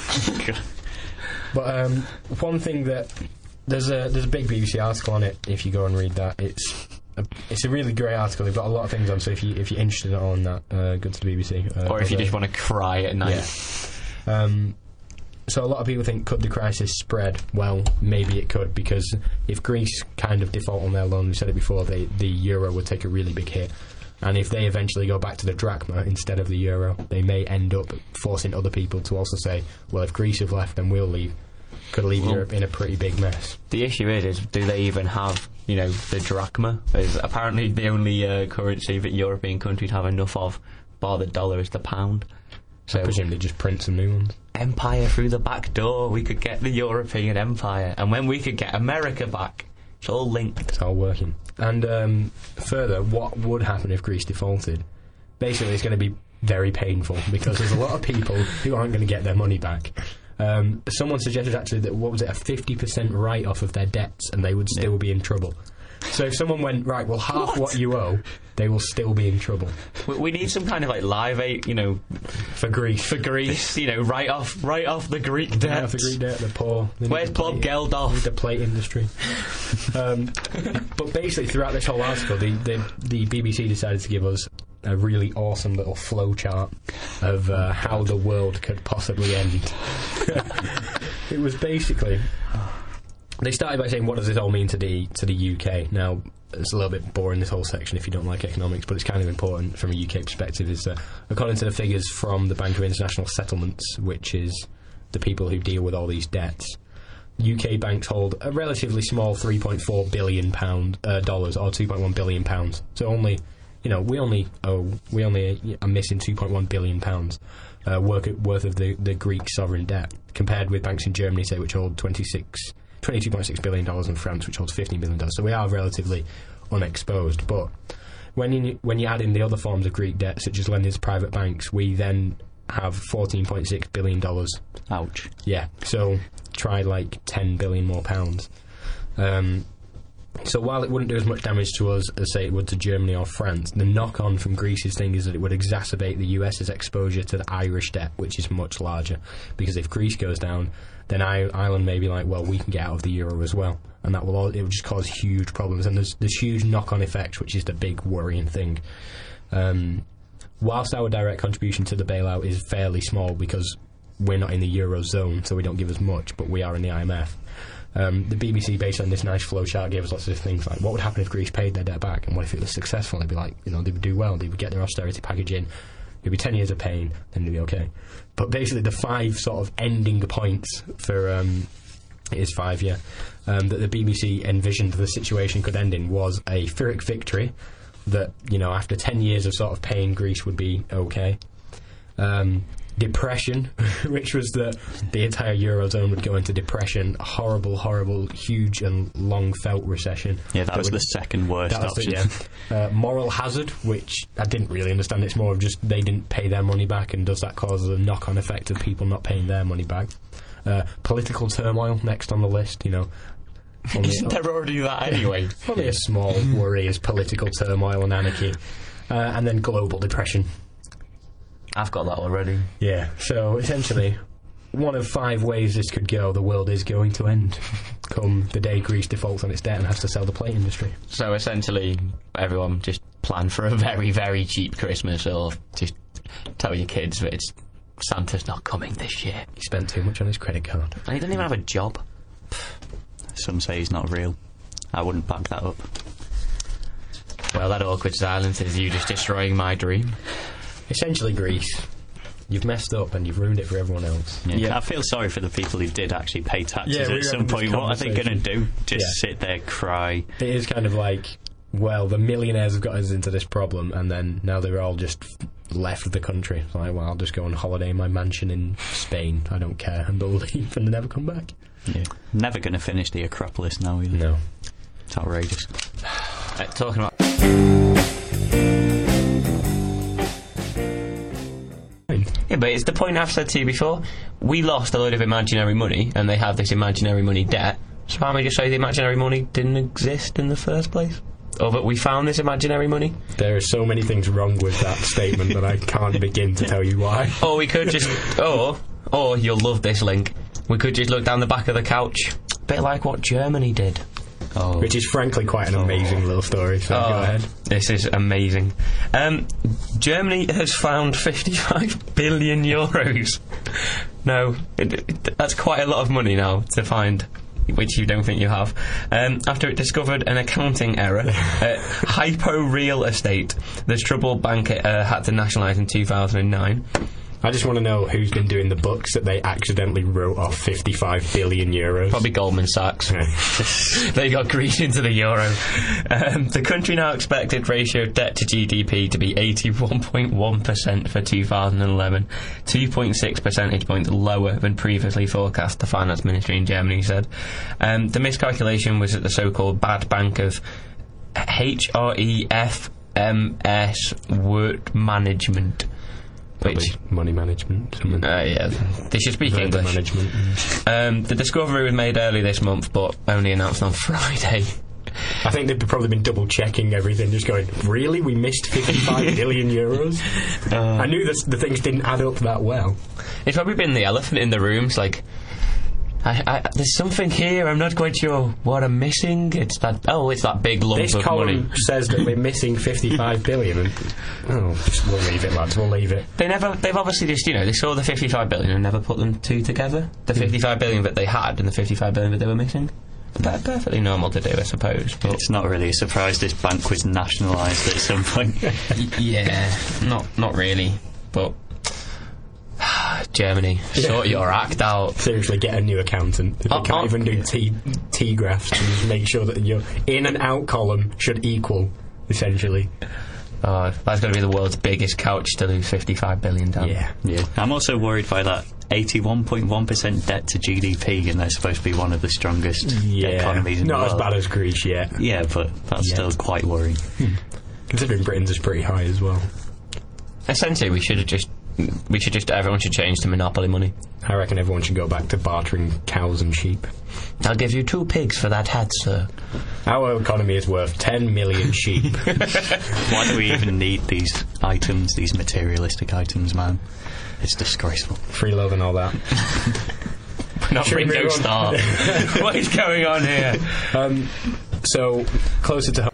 But um, one thing that there's a there's a big B B C article on it. If you go and read that, it's a, it's a really great article. They've got a lot of things on. So if you if you're interested on that, uh, go to the B B C. Uh, Or if you but, just uh, want to cry at night? Yeah. Um, so a lot of people think, could the crisis spread? Well, maybe it could, because if Greece kind of default on their loan, we said it before, they, the euro would take a really big hit. And if they eventually go back to the drachma instead of the euro, they may end up forcing other people to also say, well, if Greece have left, then we'll leave. Could leave Well, Europe in a pretty big mess. The issue is, is do they even have, you know, the drachma? Is apparently the only uh, currency that European countries have enough of, bar the dollar, is the pound. So I presume they just print some new ones. empire through the back door, we could get the European empire. And when we could get America back, it's all linked. It's all working. And um, further, what would happen if Greece defaulted? Basically, it's going to be very painful, because there's a lot of people who aren't going to get their money back. Um, someone suggested actually that, what was it, a fifty percent write-off of their debts, and they would still be in trouble. So if someone went, right, well, half what, What? you owe, they will still be in trouble. We, we need some kind of like live aid, you know, For Greece. for Greece, you know, right off, right off the Greek They debt. have the Greek debt, the poor. They need Where's the Bob plate- Geldof? The plate industry. um, but basically, throughout this whole article, the, the, the B B C decided to give us a really awesome little flow chart of uh, how the world could possibly end. It was basically... They started by saying, what does this all mean to the to the U K? Now, it's a little bit boring, this whole section, if you don't like economics, but it's kind of important from a U K perspective, is that according to the figures from the Bank of International Settlements, which is the people who deal with all these debts. U K banks hold a relatively small three point four billion pound uh, dollars or two point one billion pounds. So only, you know, we only owe, we only are missing two point one billion pounds uh, worth worth of the, the Greek sovereign debt, compared with banks in Germany, say, which hold twenty-six, twenty-two point six billion dollars, and France, which holds fifteen billion dollars. So we are relatively unexposed. But when you when you add in the other forms of Greek debt, such as lending to private banks, we then have fourteen point six billion dollars. Ouch. Yeah, so try like ten billion more pounds. Um, so while it wouldn't do as much damage to us as, say, it would to Germany or France, the knock-on from Greece's thing is that it would exacerbate the US's exposure to the Irish debt, which is much larger. Because if Greece goes down, then I- Ireland may be like, well, we can get out of the euro as well. And that will all, it will just cause huge problems. And there's, there's huge knock-on effects, which is the big worrying thing. Um, whilst our direct contribution to the bailout is fairly small because we're not in the Eurozone, so we don't give as much, but we are in the I M F. Um, the B B C, based on this nice flowchart, gave us lots of things like, what would happen if Greece paid their debt back, and what if it was successful? They'd be like, you know, they would do well, they would get their austerity package in, it'd be ten years of pain, then it'd be okay. But basically the five sort of ending points for, um, it is five, yeah, um, that the B B C envisioned the situation could end in was a Pyrrhic victory, that, you know, after ten years of sort of pain, Greece would be okay. Um, depression, which was that the entire Eurozone would go into depression, a horrible, horrible, huge and long-felt recession. Yeah, that, that was would, the second worst that was option. The, yeah. uh, moral hazard, which I didn't really understand. It's more of just they didn't pay their money back, and does that cause a knock-on effect of people not paying their money back? Uh, political turmoil, next on the list, you know. Only, Isn't there already that anyway? Only a small worry is political turmoil and anarchy. Uh, and then global depression. I've got that already. Yeah, so essentially, one of five ways this could go, the world is going to end come the day Greece defaults on its debt and has to sell the plate industry. So essentially, everyone just plan for a very, very cheap Christmas, or just tell your kids that it's Santa's not coming this year. He spent too much on his credit card. And he doesn't even have a job. Some say he's not real. I wouldn't back that up. Well, that awkward silence is you just destroying my dream. Essentially, Greece, you've messed up and you've ruined it for everyone else. Yeah. Yeah. I feel sorry for the people who did actually pay taxes Yeah, we at were some having this point. What are they going to do? Just Yeah. sit there, cry? It is kind of like, well, the millionaires have got us into this problem, and then now they're all just left the country. It's like, well, I'll just go on holiday in my mansion in Spain. I don't care. And they'll leave and they never come back. Yeah. Never going to finish the Acropolis now either. No. It's outrageous. Uh, talking about... Yeah, but it's the point I've said to you before. We lost a load of imaginary money, and they have this imaginary money debt. So why don't we just say the imaginary money didn't exist in the first place? Or that we found this imaginary money? There are so many things wrong with that statement that I can't begin to tell you why. Or we could just... Or, or, you'll love this link, we could just look down the back of the couch. Bit like what Germany did. Oh. Which is frankly quite an amazing little story, so Oh, go ahead. This is amazing. Um, Germany has found fifty-five billion euros. No, it, it, that's quite a lot of money now to find, which you don't think you have. Um, after it discovered an accounting error at Hypo Real Estate, the troubled bank uh, had to nationalise in two thousand nine. I just want to know who's been doing the books that they accidentally wrote off fifty-five billion euros. Probably Goldman Sachs. They got Greece into the euro. Um, the country now expected ratio of debt to G D P to be eighty-one point one percent for two thousand eleven, two point six percentage points lower than previously forecast, the finance ministry in Germany said. Um, the miscalculation was at the so-called bad bank of H R E F M S Word Management. Which, money management. Something. Uh, yeah, they should speak Verbal English. management. Um, the discovery was made early this month, but only announced on Friday. I think they've probably been double checking everything, just going, really? We missed fifty-five billion euros? Uh, I knew this, the things didn't add up that well. It's probably been the elephant in the room. It's like, I, I, there's something here, I'm not quite sure what I'm missing. It's that, oh, it's that big lump This of column money. says that we're missing fifty-five billion. And, oh, just, we'll leave it, lads, we'll leave it. They never, they've obviously just, you know, they saw the fifty-five billion and never put them two together. The fifty-five billion that they had and the fifty-five billion that they were missing. That's perfectly normal to do, I suppose. But It's not really a surprise this bank was nationalised at some point. y- yeah, not not really, but Germany, sort your act out. Seriously, get a new accountant. If they Oh, can't oh, even do yeah. T T graphs, and just make sure that your in and out column should equal, essentially. Oh, that's going to be the world's biggest couch to lose fifty-five billion down. Yeah. Yeah. I'm also worried by that eighty-one point one percent debt to G D P, and they're supposed to be one of the strongest Yeah. economies in Not the as world. bad as Greece yet, Yeah, but that's Yeah. still quite worrying. considering Britain's is pretty high as well. Essentially, we should have just, we should just, everyone should change to monopoly money. I reckon everyone should go back to bartering cows and sheep. I'll give you two pigs for that hat, sir. Our economy is worth ten million sheep. Why do we even need these items, these materialistic items, man? It's disgraceful. Free love and all that. Not Should we Ringo move on? Starr. What is going on here? Um, so, closer to home.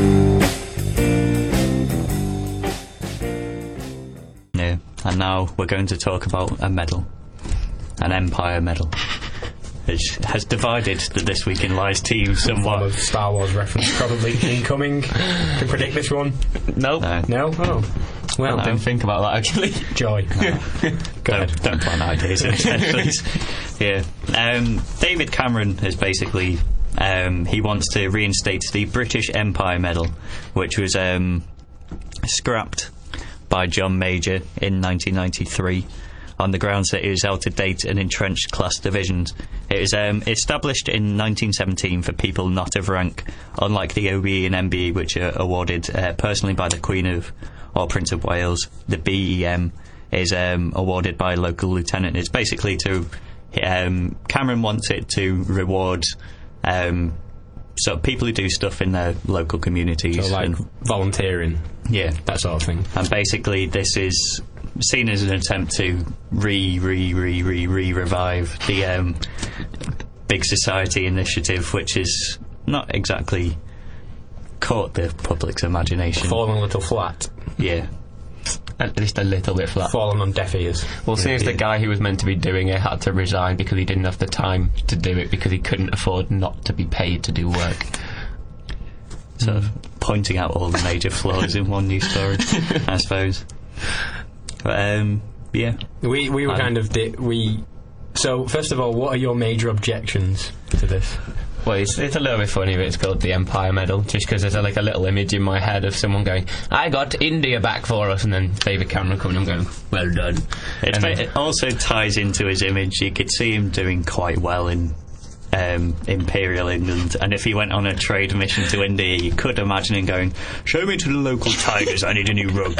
Yeah. And now we're going to talk about a medal. An Empire medal. Which has divided the This Week in Lies team Form somewhat. of Star Wars reference probably incoming. Can predict this one? Nope. No. No? Oh. Well, I didn't think about that, actually. joy. Go ahead. Don't, don't plan ideas in his head, please. Yeah. Um, David Cameron has basically um, he wants to reinstate the British Empire Medal, which was um, scrapped by John Major in nineteen ninety-three on the grounds that it was out of date and entrenched class divisions. It was um, established in nineteen seventeen for people not of rank, unlike the O B E and M B E, which are awarded uh, personally by the Queen of or Prince of Wales. The B E M is um, awarded by a local lieutenant. It's basically to um, Cameron wants it to reward um, so people who do stuff in their local communities. So, like, and, volunteering, yeah, that sort of thing. and basically this is seen as an attempt to re re re re re revive the um, Big Society initiative, which is not exactly caught the public's imagination. Fallen a little flat. Yeah. At least a little bit flat. Fallen on deaf ears. Well, seeing as the Yeah. guy who was meant to be doing it had to resign because he didn't have the time to do it because he couldn't afford not to be paid to do work. Sort of pointing out all the major flaws in one news story, I suppose. But, um, yeah. We we were Um, kind of di- we. So first of all, what are your major objections to this? Well, it's, it's a little bit funny that it's called the Empire Medal, just because there's a, like a little image in my head of someone going, I got India back for us, and then David Cameron coming and going, well done. It's And ba- then- it also ties into his image. You could see him doing quite well in um, Imperial England, and if he went on a trade mission to India, you could imagine him going, show me to the local tigers, I need a new rug.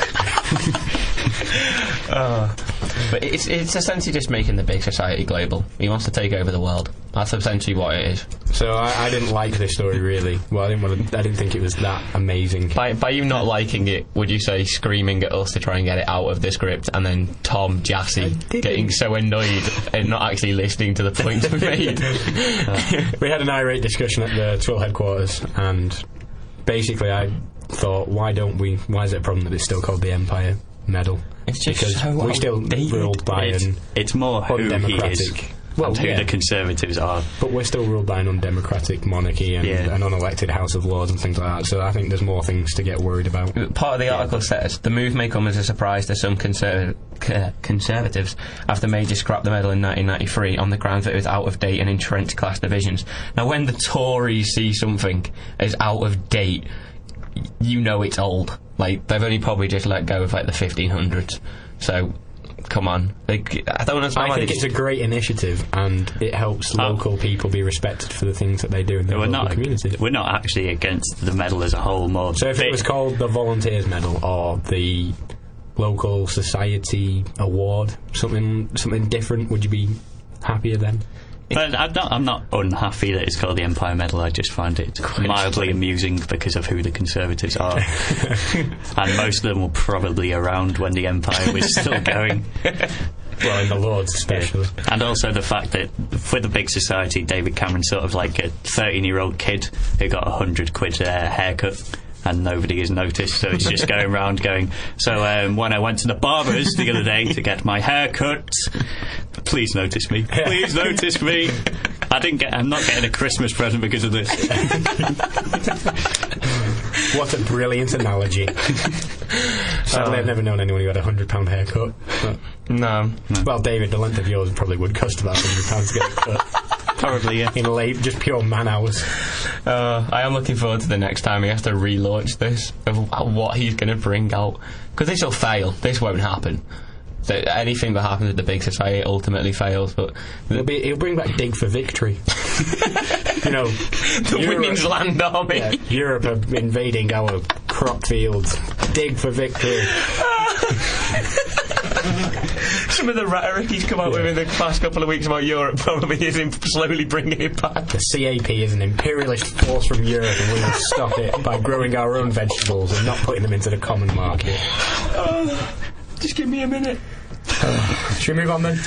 But it's it's essentially just making the big society global. He wants to take over the world. That's essentially what it is. So I, I didn't like this story really. Well, I didn't want to, I didn't think it was that amazing. By by you not liking it, would you say screaming at us to try and get it out of the script, and then Tom Jassy didn't. getting so annoyed and not actually listening to the points we made? We had an irate discussion at the Twill headquarters, and basically I thought, why don't we? Why is it a problem that it's still called the Empire Medal? It's just Because so we still outdated. ruled by It's, an it's more who he is undemocratic. Well, and who yeah. the Conservatives are. But we're still ruled by an undemocratic monarchy and Yeah. an unelected House of Lords and things like that. So I think there's more things to get worried about. Part of the article says the move may come as a surprise to some conser- c- conservatives after Major scrapped the medal in nineteen ninety-three on the grounds that it was out of date and entrenched class divisions. Now, when the Tories see something as out of date, y- you know it's old. Like, they've only probably just let go of like the fifteen hundreds. So, come on. Like, I don't understand I why think they it's just- a great initiative, and it helps Oh. local people be respected for the things that they do in their We're local not, community. we're not actually against the medal as a whole. More So if it bit- was called the Volunteers Medal or the Local Society Award, something something different, would you be happier then? But I'm not, I'm not unhappy that it's called the Empire Medal. I just find it mildly amusing because of who the Conservatives are. And most of them were probably around when the Empire was still going. Well, in the Lords especially. And also the fact that for the Big Society, David Cameron's sort of like a thirteen-year-old kid who got a hundred quid uh, haircut. And nobody has noticed, so he's just going around going, so um, when I went to the barber's the other day to get my hair cut, please notice me. Please notice me. I didn't get, I'm not getting a Christmas present because of this. What a brilliant analogy. Sadly, I've never known anyone who had a hundred pound haircut. But, No. well, David, the length of yours probably would cost about hundred pounds to get it cut. Probably, yeah. In late, just pure man hours. Uh, I am looking forward to the next time he has to relaunch this, of what he's going to bring out. Because this will fail. This won't happen. So anything that happens at the big society ultimately fails, but... It'll, be, it'll bring back Dig for Victory. You know... the Europe- Women's Land Army. Yeah, Europe are invading our crop fields. Dig for victory. Some of the rhetoric he's come out Yeah. with in the past couple of weeks about Europe probably is him slowly bringing it back. The C A P is an imperialist force from Europe, and we will stop it by growing our own vegetables and not putting them into the common market. Oh, just give me a minute. Should we move on then?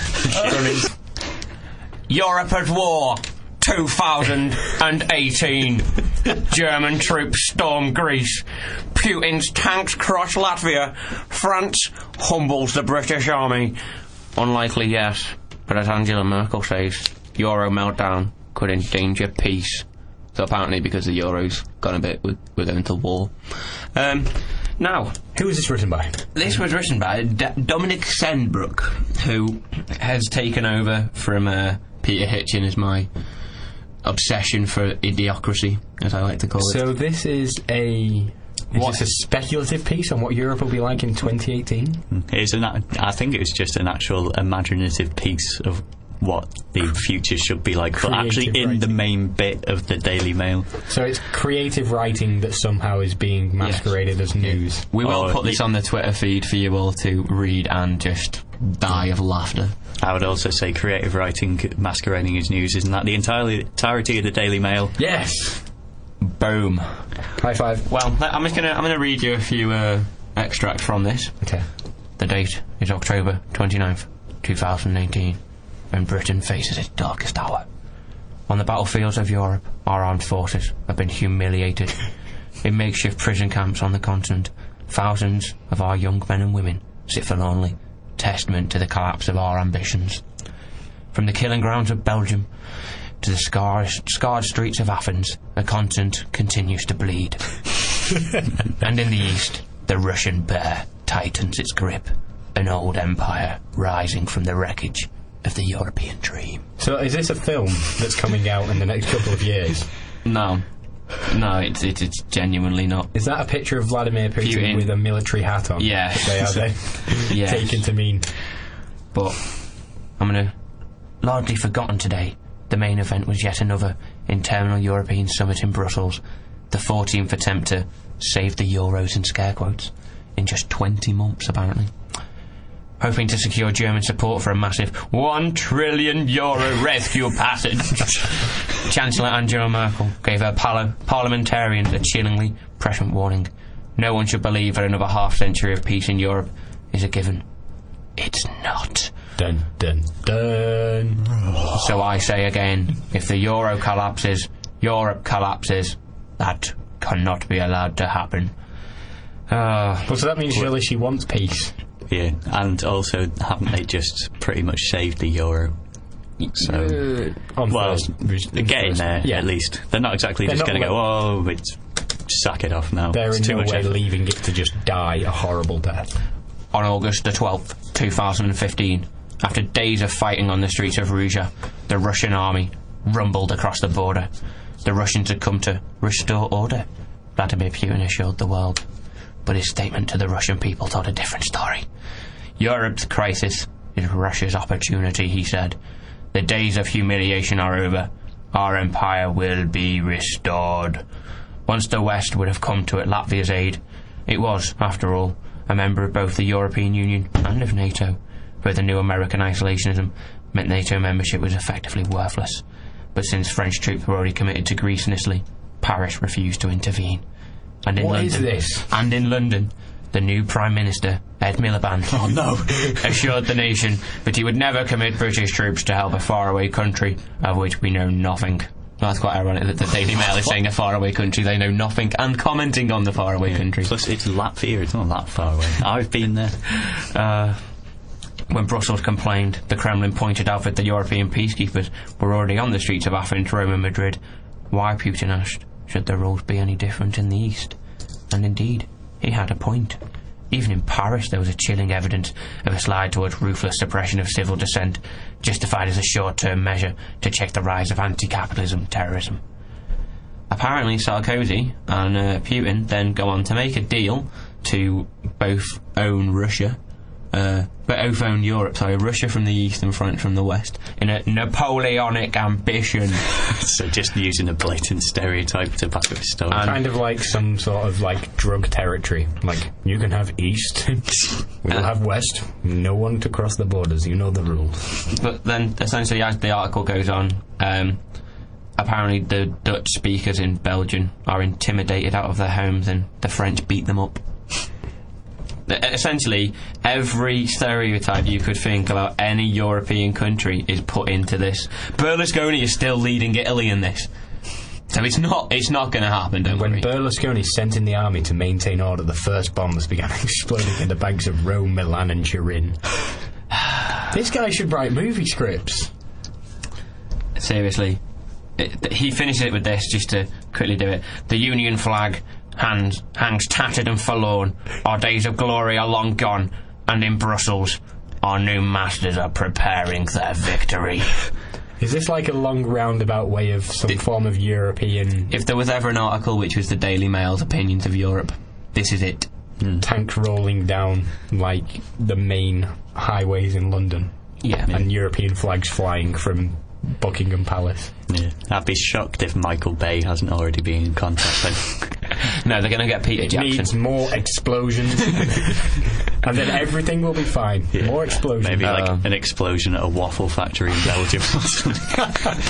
Europe at war. two thousand eighteen. German troops storm Greece. Putin's tanks crush Latvia. France humbles the British army. Unlikely, yes, but as Angela Merkel says, Euro meltdown could endanger peace. So apparently because the Euro's gone a bit, we're, we're going to war. Um, now, Who was this written by? this was written by D- Dominic Sandbrook, who has taken over from uh, Peter Hitchin as my obsession for idiocracy, as I like to call it. So this is a... Is What? this a speculative piece on what Europe will be like in twenty eighteen? It's an, I think it was just an actual imaginative piece of what the future should be like, but actually Creative in the writing. main bit of the Daily Mail. So it's creative writing that somehow is being masqueraded as news. We will Oh, put this y- on the Twitter feed for you all to read and just die of laughter. I would also say creative writing masquerading as news. Isn't that the entirely, entirety of the Daily Mail? Yes! Boom. High five. Well, I'm just gonna I'm gonna read you a few uh, extracts from this. Okay. The date is October twenty-ninth, twenty eighteen, when Britain faces its darkest hour. On the battlefields of Europe, our armed forces have been humiliated. In makeshift prison camps on the continent, thousands of our young men and women sit forlornly, testament to the collapse of our ambitions. From the killing grounds of Belgium to the scarred, scarred streets of Athens, the continent continues to bleed. And in the east, the Russian bear tightens its grip, an old empire rising from the wreckage of the European dream. So is this a film that's coming out in the next couple of years? No. No, it's, it's, it's genuinely not. Is that a picture of Vladimir Putin, Putin. with a military hat on? Yeah. That they are then Yes. taken to mean. But I'm going to... Largely forgotten today, the main event was yet another internal European summit in Brussels, the fourteenth attempt to save the Euros in scare quotes, in just twenty months apparently. Hoping to secure German support for a massive one trillion euro rescue package, Chancellor Angela Merkel gave her pal- parliamentarians a chillingly prescient warning. No one should believe that another half-century of peace in Europe is a given. It's not. Dun dun dun. So I say again, if the euro collapses, Europe collapses. That cannot be allowed to happen. Uh, Well, so that means surely she wants peace. Yeah, and also haven't they just pretty much saved the euro? So, On well, first, they're getting there Yeah. at least. They're not exactly They're just not going to go, le- oh, it's, sack it off now. They're it's in too no much way effort. leaving it to just die a horrible death. on August the twelfth, two thousand fifteen, after days of fighting on the streets of Ruja, the Russian army rumbled across the border. The Russians had come to restore order, Vladimir Putin assured the world. But his statement to the Russian people told a different story. Europe's crisis is Russia's opportunity, he said. The days of humiliation are over. Our empire will be restored. Once the West would have come to Latvia's aid, it was, after all, a member of both the European Union and of NATO, where the new American isolationism meant NATO membership was effectively worthless. But since French troops were already committed to Greece and Italy, Paris refused to intervene. And in What London, is this? And in London, the new Prime Minister, Ed Miliband, oh no, assured the nation that he would never commit British troops to help a faraway country of which we know nothing. That's quite ironic that the Daily Mail is saying a faraway country they know nothing and commenting on the faraway country. Plus, it's Latvia, it's not that far away. I've been there. Uh, when Brussels complained, the Kremlin pointed out that the European peacekeepers were already on the streets of Athens, Rome and Madrid. Why, Putin asked, should the rules be any different in the East? And indeed, he had a point. Even in Paris there was a chilling evidence of a slide towards ruthless suppression of civil dissent, justified as a short-term measure to check the rise of anti-capitalism terrorism. Apparently Sarkozy and uh, Putin then go on to make a deal to both own Russia, uh, both own Europe, sorry, Russia from the east and France from the west, in a Napoleonic ambition. So just using a blatant stereotype to back up his story. Kind of like some sort of like drug territory. Like, you can have east, we'll have west, no one to cross the borders, you know the rules. But then, essentially, as the article goes on, um, apparently the Dutch speakers in Belgium are intimidated out of their homes and the French beat them up. Essentially, every stereotype you could think about any European country is put into this. Berlusconi is still leading Italy in this. So it's not it's not going to happen, don't When worry. Berlusconi sent in the army to maintain order, the first bombs began exploding in the banks of Rome, Milan and Turin. This guy should write movie scripts. Seriously. It, he finishes it with this, just to quickly do it. The Union flag hangs, hangs tattered and forlorn. Our days of glory are long gone, and in Brussels, our new masters are preparing their victory. Is this like a long roundabout way of some it, form of European... If there was ever an article which was the Daily Mail's opinions of Europe, this is it. Mm. Tanks rolling down, like, the main highways in London. Yeah. And European flags flying from Buckingham Palace. Yeah. I'd be shocked if Michael Bay hasn't already been in contact with. No, they're going to get Peter it Jackson. It needs more explosions. And then everything will be fine. Yeah. More explosions. Maybe uh, like an explosion at a waffle factory in Belgium or something.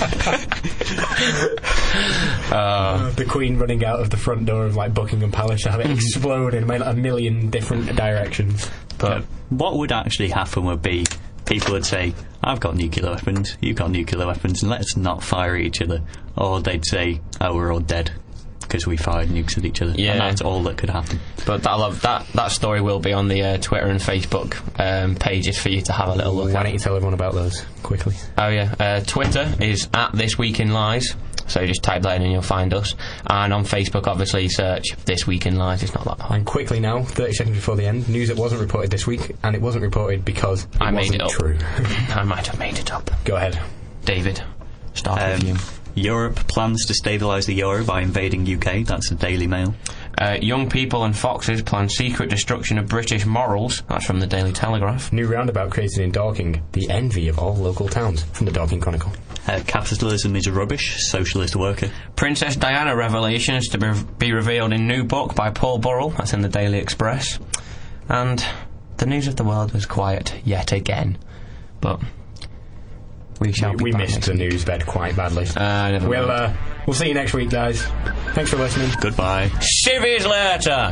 uh, the Queen running out of the front door of like Buckingham Palace to have it explode in like, a million different directions. But what would actually happen would be people would say, I've got nuclear weapons, you've got nuclear weapons, and let's not fire at each other. Or they'd say, oh, we're all dead because we fired nukes at each other. Yeah. And that's all that could happen. But that'll have, that that story will be on the uh, Twitter and Facebook um, pages for you to have a little look Why at. don't you tell everyone about those quickly? Oh yeah, uh, Twitter is at This Week in Lies, so just type that in and you'll find us. And on Facebook, obviously, search This Week in Lies. It's not that hard. And quickly now, thirty seconds before the end, news that wasn't reported this week, and it wasn't reported because it I wasn't made it up. true. I might have made it up. Go ahead. David, start Um, with you. Europe plans to stabilise the euro by invading U K. That's the Daily Mail. Uh, young people and foxes plan secret destruction of British morals. That's from the Daily Telegraph. New roundabout created in Dorking, the envy of all local towns, from the Dorking Chronicle. Uh, capitalism is rubbish. Socialist worker. Princess Diana revelations to be, be revealed in new book by Paul Burrell. That's in the Daily Express. And the news of the world was quiet yet again. But we shall We, be we back missed next the week. news bed quite badly. Uh, never We'll, mind. uh, we'll see you next week, guys. Thanks for listening. Goodbye. Civvies later!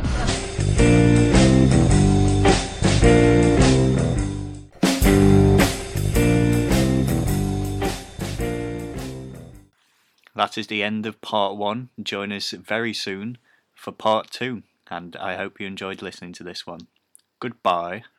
That is the end of part one. Join us very soon for part two, and I hope you enjoyed listening to this one. Goodbye.